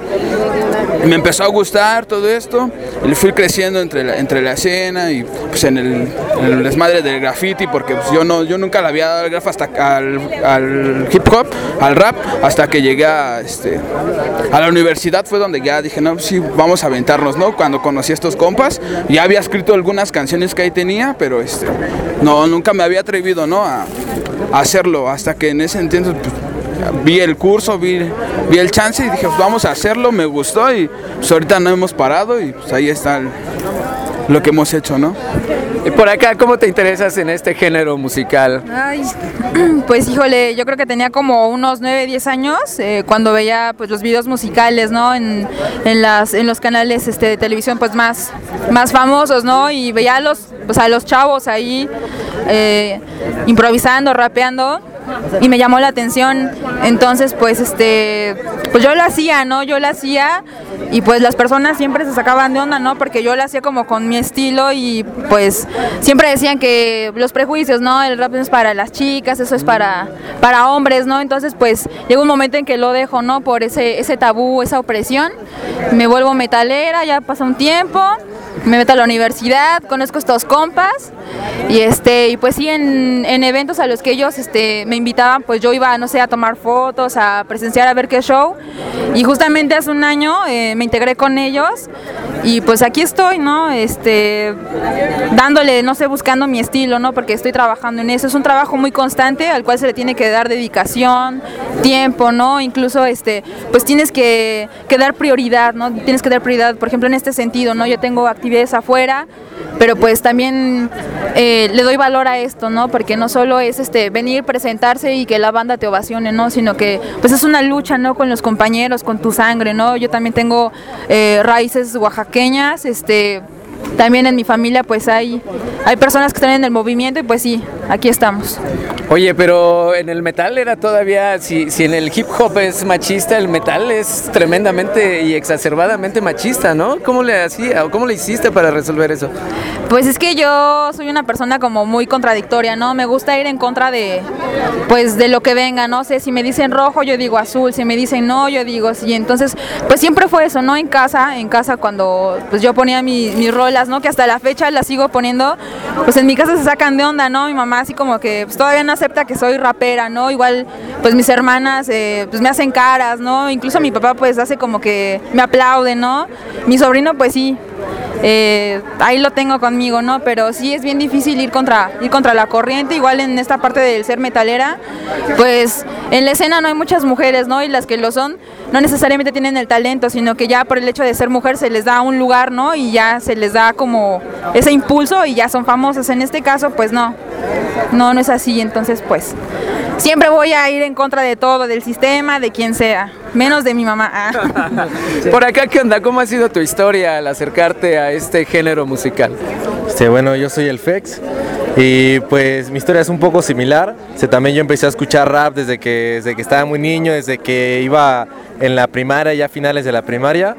Y me empezó a gustar todo esto, y fui creciendo entre la, entre la escena y pues en el, en el desmadre del graffiti, porque pues, yo no yo nunca le había dado el graf hasta al, al hip hop, al rap, hasta que llegué a, este, a la universidad, fue donde ya dije, no, sí, vamos a aventarnos, ¿no? Cuando conocí a estos compas, ya había escrito algunas canciones que ahí tenía, pero este, no, nunca me había atrevido, ¿no? A, a hacerlo, hasta que en ese entonces pues, vi el curso, vi, vi el chance y dije, pues vamos a hacerlo, me gustó y pues ahorita no hemos parado y pues ahí está el, lo que hemos hecho, ¿no? Y por acá, ¿cómo te interesas en este género musical? Ay, pues híjole, yo creo que tenía como unos nueve, diez años eh, cuando veía pues los videos musicales, ¿no? En, en, las, en los canales este, de televisión pues más, más famosos, ¿no? Y veía a los, pues, a los chavos ahí eh, improvisando, rapeando. Y me llamó la atención, entonces pues este pues yo lo hacía, ¿no? Yo lo hacía y pues las personas siempre se sacaban de onda, ¿no? Porque yo lo hacía como con mi estilo y pues siempre decían que los prejuicios, ¿no? El rap es para las chicas, eso es para, para hombres, ¿no? Entonces pues llega un momento en que lo dejo, ¿no? Por ese, ese tabú, esa opresión, me vuelvo metalera, ya pasa un tiempo, me meto a la universidad, conozco estos compas y este y pues sí en, en eventos a los que ellos este me invitaban, pues yo iba, no sé, a tomar fotos, a presenciar, a ver qué show y justamente hace un año eh, me integré con ellos y pues aquí estoy, ¿no? Este dándole, no sé, buscando mi estilo, ¿no? Porque estoy trabajando en eso, es un trabajo muy constante al cual se le tiene que dar dedicación, tiempo, ¿no? Incluso este pues tienes que, que dar prioridad, ¿no? Tienes que dar prioridad, por ejemplo, en este sentido, ¿no? Yo tengo actividades afuera, pero pues también eh, le doy valor a esto, ¿no? Porque no solo es este venir, presentarse y que la banda te ovacione, ¿no? Sino que pues es una lucha, ¿no? Con los compañeros, con tu sangre, ¿no? Yo también tengo eh, raíces oaxaqueñas, este también en mi familia pues hay, hay personas que están en el movimiento y pues sí, aquí estamos. Oye, pero en el metal era todavía, si, si en el hip hop es machista, el metal es tremendamente y exacerbadamente machista, ¿no? ¿Cómo le hacía o cómo le hiciste para resolver eso? Pues es que yo soy una persona como muy contradictoria, ¿no? Me gusta ir en contra de, pues de lo que venga, no sé, si me dicen rojo yo digo azul, si me dicen no yo digo sí, entonces pues siempre fue eso, ¿no? En casa, en casa cuando pues yo ponía mi, mis rolas, ¿no? Que hasta la fecha las sigo poniendo, pues en mi casa se sacan de onda, ¿no? Mi mamá así como que pues todavía no acepta que soy rapera, ¿no? Igual pues mis hermanas eh, pues me hacen caras, ¿no? Incluso mi papá pues hace como que me aplaude, ¿no? Mi sobrino pues sí, eh, ahí lo tengo conmigo, ¿no? Pero sí es bien difícil ir contra, ir contra la corriente, igual en esta parte del ser metalera, pues en la escena no hay muchas mujeres, ¿no? Y las que lo son no necesariamente tienen el talento, sino que ya por el hecho de ser mujer se les da un lugar, ¿no? Y ya se les da como ese impulso y ya son famosas. En este caso pues no, no, no es así, entonces pues siempre voy a ir en contra de todo, del sistema, de quien sea, menos de mi mamá. Por acá, ¿qué onda? ¿Cómo ha sido tu historia al acercarte a este género musical? Este, bueno, yo soy el Fex y pues mi historia es un poco similar. O sea, también yo empecé a escuchar rap desde que, desde que estaba muy niño, desde que iba en la primaria, ya a finales de la primaria.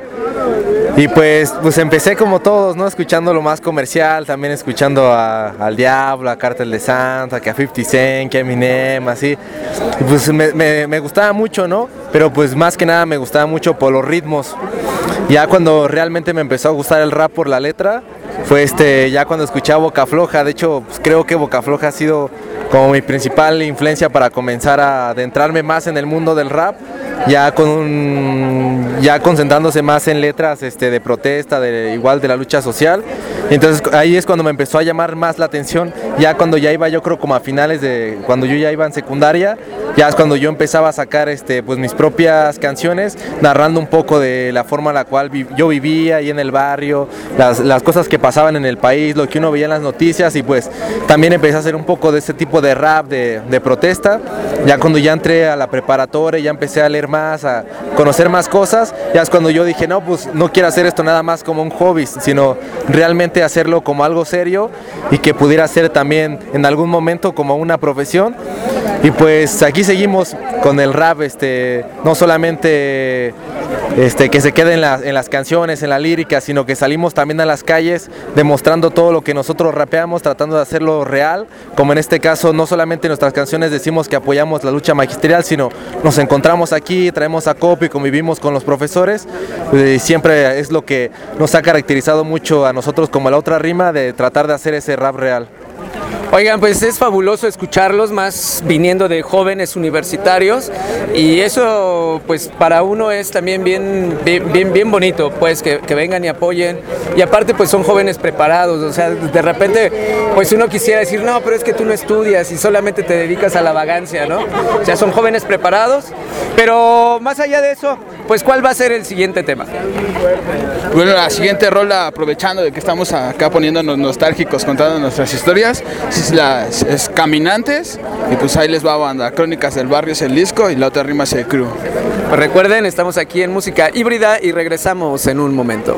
Y pues, pues empecé como todos, ¿no? Escuchando lo más comercial, también escuchando a, al Diablo, a Cártel de Santa, que a cincuenta Cent, que a Eminem, así. Y pues me, me, me gustaba mucho, ¿no? Pero pues más que nada me gustaba mucho por los ritmos. Ya cuando realmente me empezó a gustar el rap por la letra, fue este, ya cuando escuché a Boca Floja. De hecho, pues creo que Boca Floja ha sido como mi principal influencia para comenzar a adentrarme más en el mundo del rap, ya con un, ya concentrándose más en letras este, de protesta, de igual de la lucha social. Entonces ahí es cuando me empezó a llamar más la atención, ya cuando ya iba yo creo como a finales de, cuando yo ya iba en secundaria, ya es cuando yo empezaba a sacar este, pues mis propias canciones, narrando un poco de la forma en la cual vi, yo vivía ahí en el barrio, las, las cosas que pasaban en el país, lo que uno veía en las noticias, y pues también empecé a hacer un poco de este tipo de rap, de, de protesta. Ya cuando ya entré a la preparatoria, ya empecé a leer más, a conocer más cosas, ya es cuando yo dije, no, pues no quiero hacer esto nada más como un hobby, sino realmente hacerlo como algo serio y que pudiera ser también en algún momento como una profesión. Y pues aquí seguimos con el rap, este, no solamente este, que se quede en, la, en las canciones, en la lírica, sino que salimos también a las calles demostrando todo lo que nosotros rapeamos, tratando de hacerlo real, como en este caso no solamente en nuestras canciones decimos que apoyamos la lucha magisterial, sino nos encontramos aquí, traemos a Copi, convivimos con los profesores, y siempre es lo que nos ha caracterizado mucho a nosotros como la otra rima, de tratar de hacer ese rap real. Oigan, pues es fabuloso escucharlos, más viniendo de jóvenes universitarios, y eso pues para uno es también bien bien, bien, bien bonito, pues que, que vengan y apoyen, y aparte pues son jóvenes preparados, o sea, de repente pues uno quisiera decir, no, pero es que tú no estudias y solamente te dedicas a la vagancia, ¿no? O sea, son jóvenes preparados, pero más allá de eso, pues ¿cuál va a ser el siguiente tema? Bueno, la siguiente rola, aprovechando de que estamos acá poniéndonos nostálgicos, contando nuestras historias, es, la, es Caminantes, y pues ahí les va, banda. Crónicas del Barrio es el disco y la otra rima es el crew. Pues recuerden, estamos aquí en Música Híbrida y regresamos en un momento.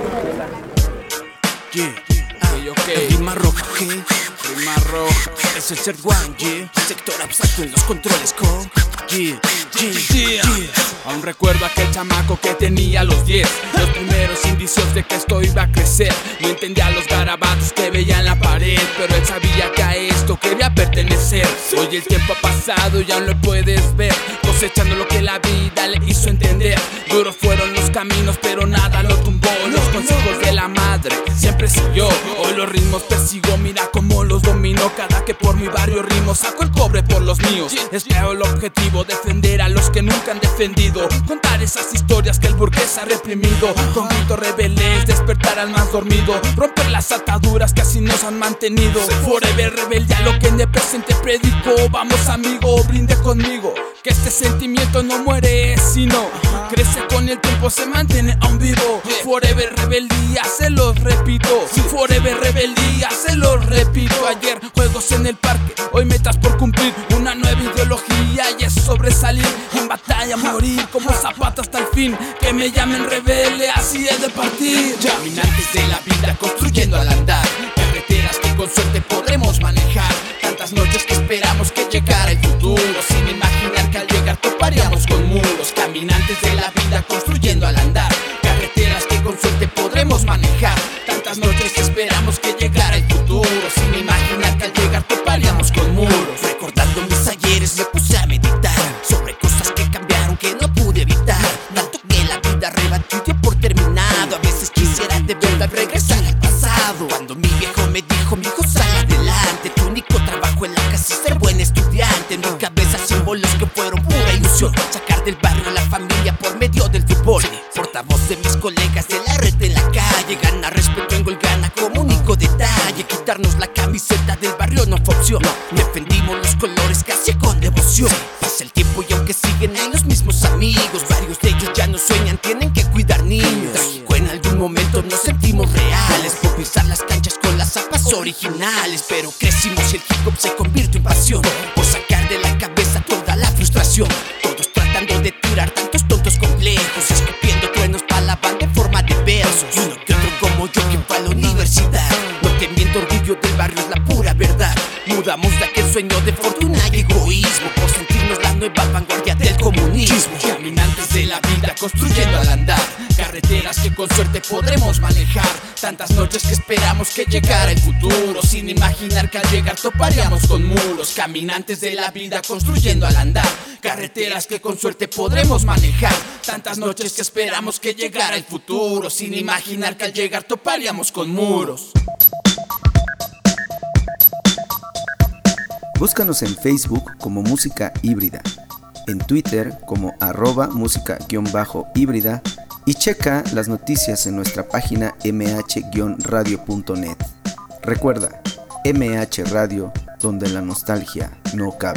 Yeah, okay, okay. Rima roja, ¿qué? Rima roja. Es el third one, yeah. Sector abstracto en los controles, con yeah, yeah, yeah. Aún recuerdo aquel chamaco que tenía los diez, los primeros indicios de que esto iba a crecer. No entendía los garabatos que veía en la pared, pero él sabía que a esto quería pertenecer. Hoy el tiempo ha pasado y aún lo puedes ver, cosechando lo que la vida le hizo entender. Duros fueron los caminos, pero nada lo tumbó. Los consejos de la madre siempre siguió. Hoy los ritmos persigo, mira cómo los domino. Cada que por mi barrio rimo, saco el cobre por los míos. Es claro el objetivo, defender a los que nunca han defendido. Contar esas historias que el burgués ha reprimido. Con gritos rebeldes, despertar al más dormido. Romper las ataduras que así nos han mantenido. Forever rebelde a lo que en el presente predico. Vamos amigo, brinde conmigo, que este sentimiento no muere, sino crece con el tiempo, se mantiene aún vivo. Forever rebeldía, se los repito. Forever rebeldía, se los repito. Ayer juegos en el parque, hoy metas por cumplir. Una nueva ideología y es sobresalir. En batalla morir como Zapata hasta el fin. Que me llamen rebelde, así es de partir. Caminantes de la vida construyendo al andar. Carreteras que con suerte podremos manejar. Tantas noches que esperamos que llegara el futuro, sin imaginar que al llegar toparíamos con muros. Caminantes de la vida construyendo al andar. Carreteras que con suerte podremos manejar. Tantas noches que esperamos que llegara el futuro, sin imaginar que al llegar toparíamos con muros. Recordando mis ayeres me puse a meditar sobre cosas que cambiaron que no pude evitar. Tanto que la vida arrebató y dio por terminado. A veces quisiera de verdad regresar al pasado, cuando mi viejo me dijo, mi hijo sal adelante. Tu único trabajo en la casa es ser buen estudiante. En mi cabeza símbolos que fueron pura ilusión. Sacar del barrio a la familia por medio del fútbol. Portavoz de mis colegas de la red en la calle. Ganar respeto en gol, gana como único detalle. Quitarnos la camiseta del barrio no fue opción. Defendimos los colores casi con devoción. Pasa el tiempo y aunque siguen ahí los mismos amigos, varios de ellos ya no sueñan, tienen que cuidar niños. Trágico, en algún momento nos sentimos reales por pisar las canchas con las zapas originales. Pero crecimos y el hip hop se convirtió en pasión, por sacar de la cabeza toda la frustración. Todos tratando de tirar tantos tontos complejos, escupiendo truenos para la banda en forma de versos. Y uno que otro como yo que fue a la universidad. No te miento, orgullo del barrio es la pura verdad. Mudamos de aquel sueño de fortuna y egoísmo por sentirnos la nueva vanguardia del comunismo. Caminantes de la vida construyendo al andar. Carreteras que con suerte podremos manejar. Tantas noches que esperamos que llegara el futuro, sin imaginar que al llegar toparíamos con muros. Caminantes de la vida construyendo al andar. Carreteras que con suerte podremos manejar. Tantas noches que esperamos que llegara el futuro, sin imaginar que al llegar toparíamos con muros. Búscanos en Facebook como Música Híbrida, en Twitter como arroba música-híbrida y checa las noticias en nuestra página eme hache radio punto net. Recuerda, eme hache Radio, donde la nostalgia no cabe.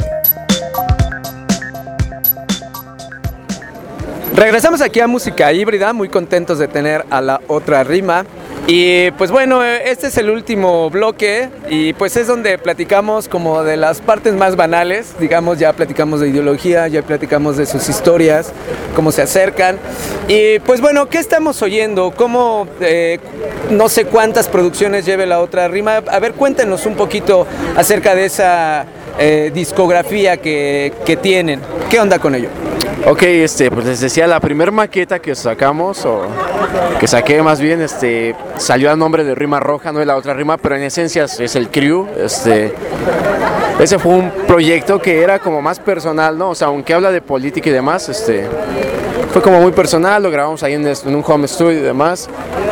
Regresamos aquí a Música Híbrida, muy contentos de tener a la otra rima. Y pues bueno, este es el último bloque y pues es donde platicamos como de las partes más banales, digamos, ya platicamos de ideología, ya platicamos de sus historias, cómo se acercan. Y pues bueno, ¿qué estamos oyendo? ¿Cómo, eh, no sé cuántas producciones lleve la otra rima? A ver, cuéntenos un poquito acerca de esa eh, discografía que, que tienen. ¿Qué onda con ello? Ok, este, pues les decía, la primer maqueta que sacamos, o que saqué más bien, este, salió a nombre de Rima Roja, no de la otra rima, pero en esencia es el crew. Este, ese fue un proyecto que era como más personal, ¿no? O sea, aunque habla de política y demás, este, fue como muy personal, lo grabamos ahí en, en un home studio y demás.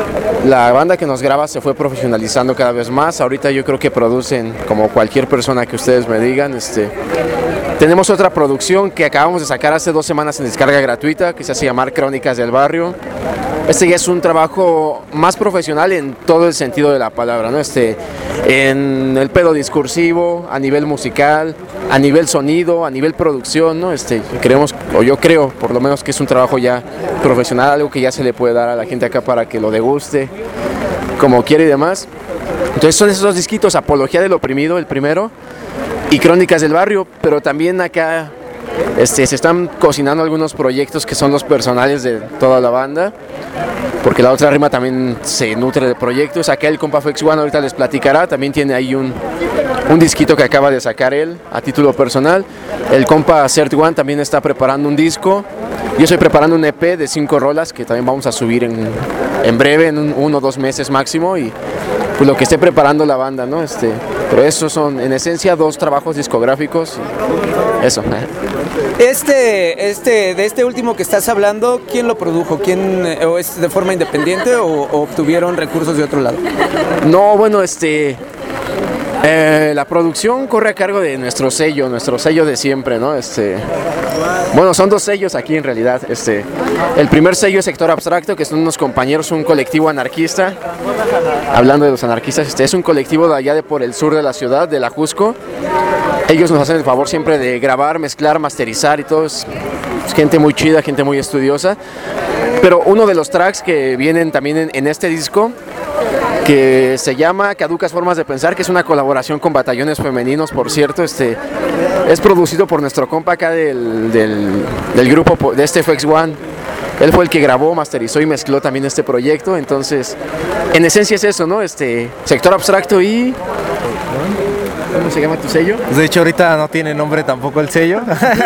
la banda que nos graba se fue profesionalizando cada vez más. Ahorita yo creo que producen como cualquier persona que ustedes me digan. Este, tenemos otra producción que acabamos de sacar hace dos semanas en descarga gratuita, que se hace llamar Crónicas del Barrio. Este ya es un trabajo más profesional en todo el sentido de la palabra, ¿no? Este, en el pedo discursivo, a nivel musical, a nivel sonido, a nivel producción, ¿no? Este, creemos, o yo creo, por lo menos que es un trabajo ya profesional, algo que ya se le puede dar a la gente acá para que lo deguste, como quiere y demás. Entonces son esos dos disquitos, Apología del Oprimido, el primero, y Crónicas del Barrio, pero también acá este, se están cocinando algunos proyectos que son los personales de toda la banda, porque la otra rima también se nutre de proyectos. Acá el compa Fex One ahorita les platicará, también tiene ahí un, un disquito que acaba de sacar él a título personal. El compa Cert One también está preparando un disco. Yo estoy preparando un E P de cinco rolas que también vamos a subir en, en breve, en un, uno o dos meses máximo, y pues lo que esté preparando la banda, ¿no? Este, pero esos son en esencia dos trabajos discográficos, eso. Este, este, de este último que estás hablando, ¿quién lo produjo? ¿Quién, o es de forma independiente o, o obtuvieron recursos de otro lado? No, bueno, este, eh, la producción corre a cargo de nuestro sello, nuestro sello de siempre, ¿no? Este, bueno, son dos sellos aquí en realidad. Este, el primer sello es Sector Abstracto, que son unos compañeros, un colectivo anarquista. Hablando de los anarquistas, este es un colectivo de allá de por el sur de la ciudad, de la Jusco. Ellos nos hacen el favor siempre de grabar, mezclar, masterizar y todo. Es, es gente muy chida, gente muy estudiosa. Pero uno de los tracks que vienen también en, en este disco, que se llama Caducas Formas de Pensar, que es una colaboración con Batallones Femeninos, por cierto, este, es producido por nuestro compa acá del, del, del grupo de este Fex One. Él fue el que grabó, masterizó y mezcló también este proyecto. Entonces, en esencia es eso, ¿no? Este, Sector Abstracto y... ¿Cómo se llama tu sello? De hecho, ahorita no tiene nombre tampoco el sello.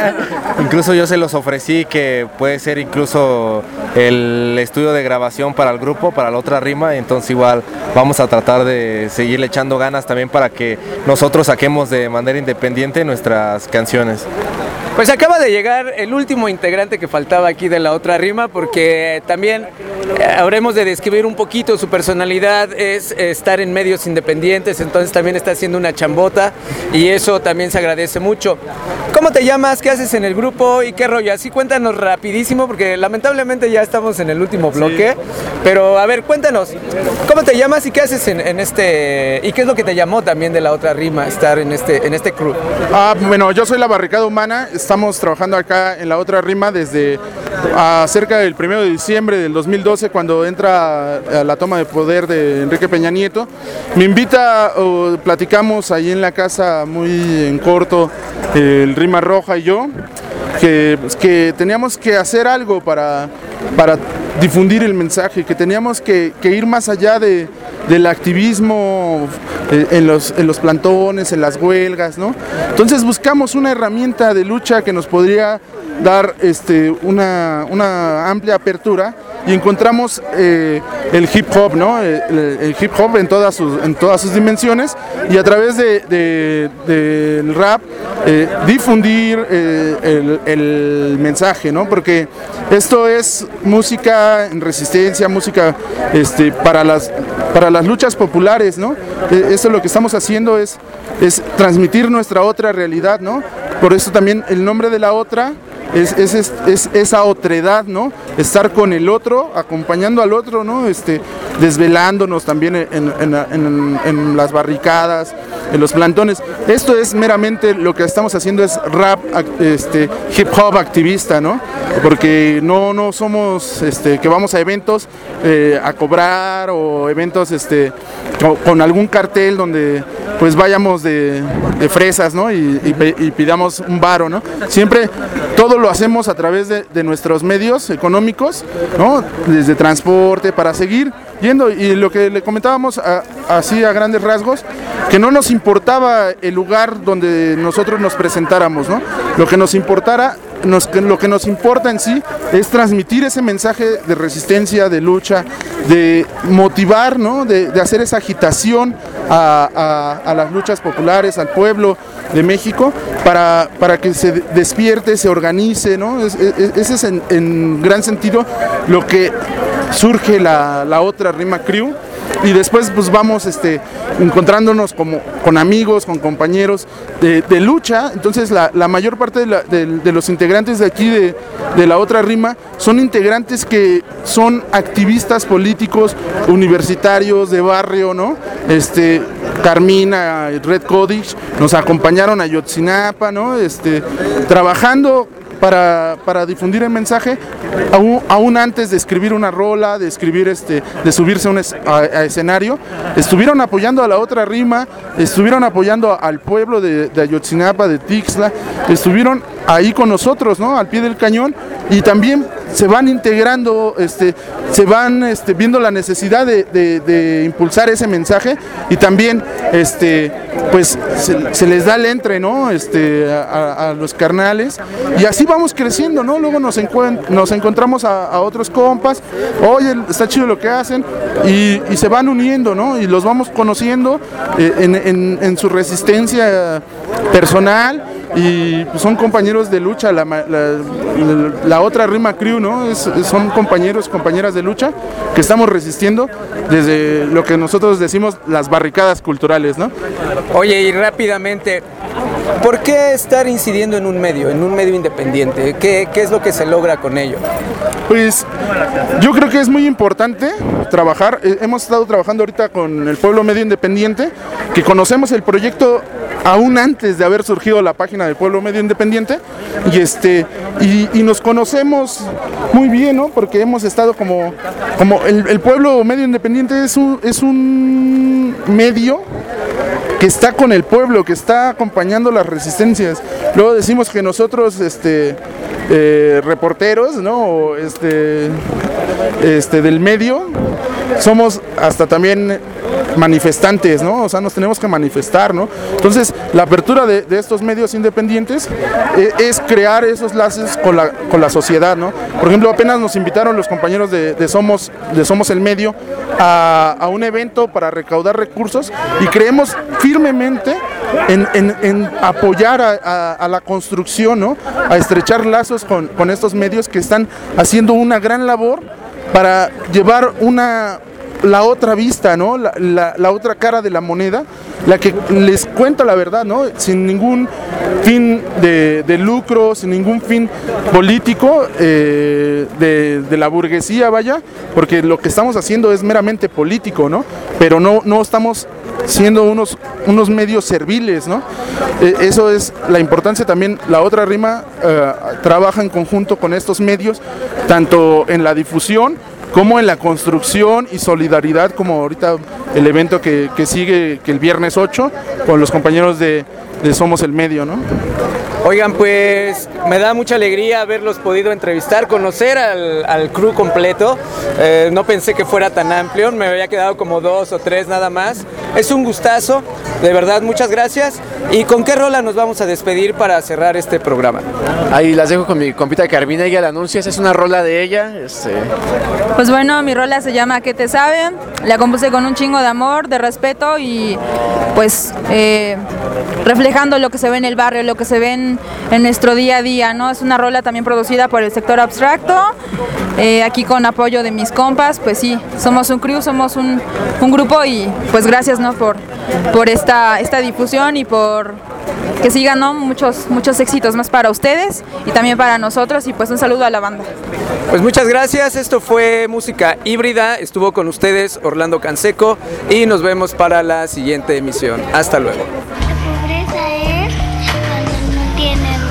Incluso yo se los ofrecí que puede ser incluso el estudio de grabación para el grupo, para la otra rima. Entonces igual vamos a tratar de seguirle echando ganas también para que nosotros saquemos de manera independiente nuestras canciones. Pues acaba de llegar el último integrante que faltaba aquí de la otra rima, porque también eh, habremos de describir un poquito su personalidad, es eh, estar en medios independientes, entonces también está haciendo una chambota y eso también se agradece mucho. ¿Cómo te llamas? ¿Qué haces en el grupo? ¿Y qué rollo? Así cuéntanos rapidísimo, porque lamentablemente ya estamos en el último bloque, sí. Pero a ver, cuéntanos, ¿cómo te llamas y qué haces en, en este, y qué es lo que te llamó también de la otra rima, estar en este, en este crew? Ah, bueno, yo soy La Barricada Humana. Estamos trabajando acá en la otra rima desde a cerca del primero de diciembre del dos mil doce, cuando entra a la toma de poder de Enrique Peña Nieto. Me invita, o platicamos ahí en la casa muy en corto, el Rima Roja y yo, que, pues, que teníamos que hacer algo para, para difundir el mensaje, que teníamos que, que ir más allá de, del activismo en los, en los plantones, en las huelgas, ¿no? Entonces buscamos una herramienta de lucha que nos podría dar este, una, una amplia apertura, y encontramos eh, el hip hop, ¿no? El, el hip hop en todas sus, en todas sus dimensiones, y a través de, de, del rap eh, difundir eh, el, el mensaje, ¿no? Porque esto es música en resistencia, música este, para, las, para las luchas populares, ¿no? Eh, esto lo que estamos haciendo es, es transmitir nuestra otra realidad, ¿no? Por eso también el nombre de la otra es, es, es, es esa otredad, ¿no? Estar con el otro, acompañando al otro, ¿no? Este, desvelándonos también en, en, en, en las barricadas, en los plantones. Esto es meramente lo que estamos haciendo, es rap, este, hip hop activista, ¿no? Porque no, no somos este, que vamos a eventos eh, a cobrar, o eventos este, con algún cartel donde pues vayamos de, de fresas, ¿no? Y, y, y pidamos un varo, ¿no? Siempre todo lo hacemos a través de, de nuestros medios económicos, ¿no? Desde transporte, para seguir yendo. Y lo que le comentábamos a, así a grandes rasgos, que no nos importaba el lugar donde nosotros nos presentáramos, ¿no? Lo que nos importara, nos, lo que nos importa en sí es transmitir ese mensaje de resistencia, de lucha, de motivar, ¿no? De, de hacer esa agitación a, a, a las luchas populares, al pueblo de México, para, para que se despierte, se organice, ¿no? Es, es, ese es en, en gran sentido lo que surge la, la otra Rima Crew. Y después pues vamos este, encontrándonos como, con amigos, con compañeros de, de lucha. Entonces la, la mayor parte de, la, de, de los integrantes de aquí de, de la otra Rima son integrantes que son activistas políticos, universitarios, de barrio, ¿no? Este, Carmina, Red Codix, nos acompañaron a Ayotzinapa, ¿no? Este, trabajando Para, para difundir el mensaje, aún, aún antes de escribir una rola, de escribir este, de subirse a un es, a, a escenario, estuvieron apoyando a la otra Rima, estuvieron apoyando al pueblo de, de Ayotzinapa, de Tixla, estuvieron ahí con nosotros, ¿no? Al pie del cañón, y también se van integrando, este, se van este, viendo la necesidad de, de, de impulsar ese mensaje, y también este, pues se, se les da el entre, ¿no? Este, a, a los carnales, y así vamos creciendo, ¿no? Luego nos, encuent nos encontramos a, a otros compas, oye, está chido lo que hacen, y, y se van uniendo, ¿no? Y los vamos conociendo eh, en, en, en su resistencia personal, y pues, son compañeros de lucha, la, la, la, la otra Rima Crew, ¿no? Es, son compañeros, compañeras de lucha que estamos resistiendo desde lo que nosotros decimos las barricadas culturales, ¿no? Oye, y rápidamente, ¿por qué estar incidiendo en un medio, en un medio independiente? ¿Qué, qué es lo que se logra con ello? Pues yo creo que es muy importante trabajar, eh, hemos estado trabajando ahorita con el Pueblo Medio Independiente, que conocemos el proyecto aún antes de haber surgido la página del Pueblo Medio Independiente, y este y, y nos conocemos muy bien, ¿no? Porque hemos estado como, como el, el Pueblo Medio Independiente es un, es un medio que está con el pueblo, que está acompañando las resistencias. Luego decimos que nosotros, este, eh, reporteros, ¿no? O este, este, del medio, somos hasta también manifestantes, ¿no? O sea, nos tenemos que manifestar, ¿no? Entonces, la apertura de, de estos medios independientes eh, es crear esos lazos con la, con la sociedad, ¿no? Por ejemplo, apenas nos invitaron los compañeros de, de, Somos, de Somos el Medio a, a un evento para recaudar recursos, y creemos firmemente en, en, en apoyar a, a, a la construcción, ¿no? A estrechar lazos con, con estos medios que están haciendo una gran labor para llevar una la otra vista, ¿no? La, la, la otra cara de la moneda, la que les cuenta la verdad, ¿no? Sin ningún fin de, de lucro, sin ningún fin político eh, de, de la burguesía, vaya, porque lo que estamos haciendo es meramente político, ¿no? Pero no, no estamos siendo unos, unos medios serviles, ¿no? Eh, eso es la importancia también. La otra Rima eh, trabaja en conjunto con estos medios, tanto en la difusión como en la construcción y solidaridad, como ahorita el evento que, que sigue, que el viernes ocho, con los compañeros de, de Somos el Medio, ¿no? Oigan, pues me da mucha alegría haberlos podido entrevistar, conocer al, al crew completo. Eh, no pensé que fuera tan amplio, me había quedado como dos o tres nada más. Es un gustazo, de verdad, muchas gracias. ¿Y con qué rola nos vamos a despedir para cerrar este programa? Ahí las dejo con mi compita Carmina, ella la anuncia, esa es una rola de ella. Este... Pues bueno, mi rola se llama ¿Qué te sabe? La compuse con un chingo de amor, de respeto, y pues eh, reflejando lo que se ve en el barrio, lo que se ve en, en nuestro día a día, ¿no? Es una rola también producida por el sector abstracto, eh, aquí con apoyo de mis compas. Pues sí, somos un crew, somos un, un grupo, y pues gracias, ¿no? por, por esta, esta difusión, y por que sigan, ¿no? muchos, muchos éxitos más para ustedes y también para nosotros, y pues un saludo a la banda. Pues muchas gracias, esto fue Música Híbrida, estuvo con ustedes Orlando Canseco, y nos vemos para la siguiente emisión. Hasta luego. La pobreza es cuando no tienen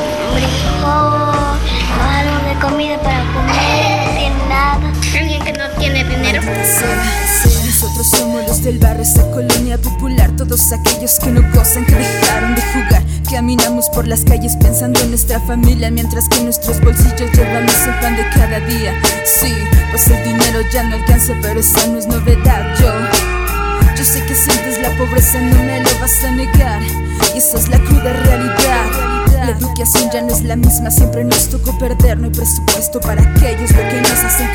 frijol o algo de comida para comer, no tienen nada. Alguien que no tiene dinero. Nosotros somos los del barrio, esa colonia popular, todos aquellos que no gozan, que dejaron de jugar. Caminamos por las calles pensando en nuestra familia, mientras que en nuestros bolsillos llevamos el pan de cada día. Sí, pues el dinero ya no alcanza, pero esa no es novedad. Yo, yo sé que sientes la pobreza, no me lo vas a negar, y esa es la cruda realidad. La educación ya no es la misma, siempre nos tocó perder, no hay presupuesto para aquellos lo que nos hacen creer. Ya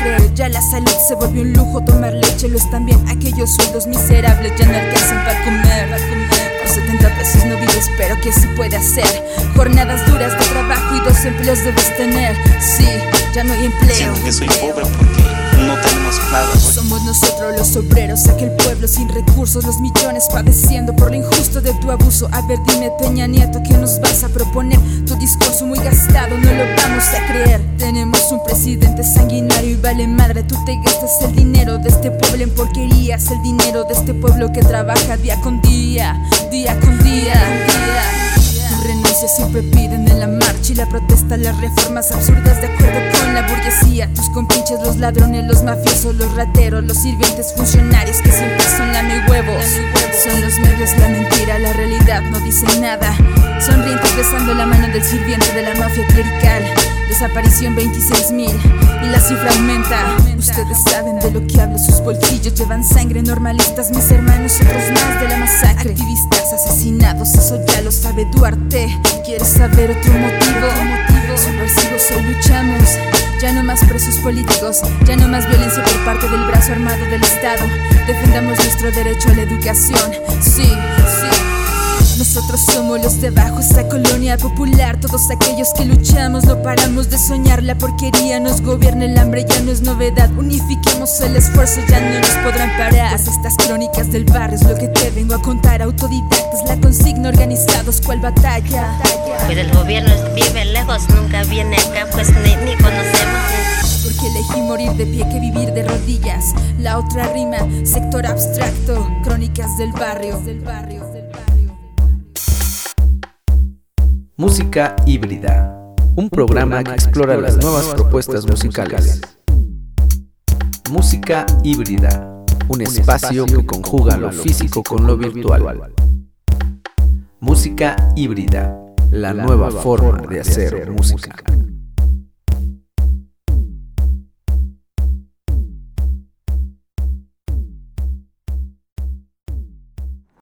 la salud se volvió un lujo. Tomar leche lo es también. Aquellos sueldos miserables ya no alcanzan para comer, para comer. Por setenta pesos no vives, pero ¿qué se puede hacer? Jornadas duras de trabajo y dos empleos debes tener. Sí, ya no hay empleo. Siento que soy pobre porque no tenemos nada. Somos nosotros los obreros, aquel pueblo sin recursos, los millones padeciendo por lo injusto de tu abuso. A ver, dime, Peña Nieto, ¿qué nos vas a proponer? Tu discurso muy gastado, no lo vamos a creer. Tenemos un presidente sanguinario y vale madre. Tú te gastas el dinero de este pueblo en porquerías, el dinero de este pueblo que trabaja día con día, día con día, día. Tu renuncia siempre piden en la marcha y la protesta, las reformas absurdas de acuerdo con la burguesía. Tus compinches, los ladrones, los mafiosos, los rateros, los sirvientes, funcionarios que siempre son lamehuevos. Son los medios la mentira, la realidad no dice nada. Sonrientes besando la mano del sirviente de la mafia clerical. Desaparición veintiséis mil y la cifra aumenta. Ustedes saben de lo que hablo, sus bolsillos llevan sangre. Normalistas, mis hermanos, otros más de la masacre. Activistas asesinados, eso ya lo sabe Duarte. ¿Quieres saber otro motivo? Subversivos hoy luchamos. Ya no más presos políticos, ya no más violencia por parte del brazo armado del Estado. Defendamos nuestro derecho a la educación. Sí, sí. Nosotros somos los de abajo, esta colonia popular. Todos aquellos que luchamos, no paramos de soñar. La porquería nos gobierna, el hambre ya no es novedad. Unifiquemos el esfuerzo, ya no nos podrán parar. Pues estas crónicas del barrio es lo que te vengo a contar. Autodidactas, la consigna, organizados, cual batalla. Pues el gobierno vive lejos, nunca viene acá, pues ni, ni conocemos. Porque elegí morir de pie que vivir de rodillas. La otra rima, sector abstracto, crónicas del barrio, del barrio. Música híbrida, un programa que explora las nuevas propuestas musicales. Música híbrida, un espacio que conjuga lo físico con lo virtual. Música híbrida, la nueva forma de hacer música.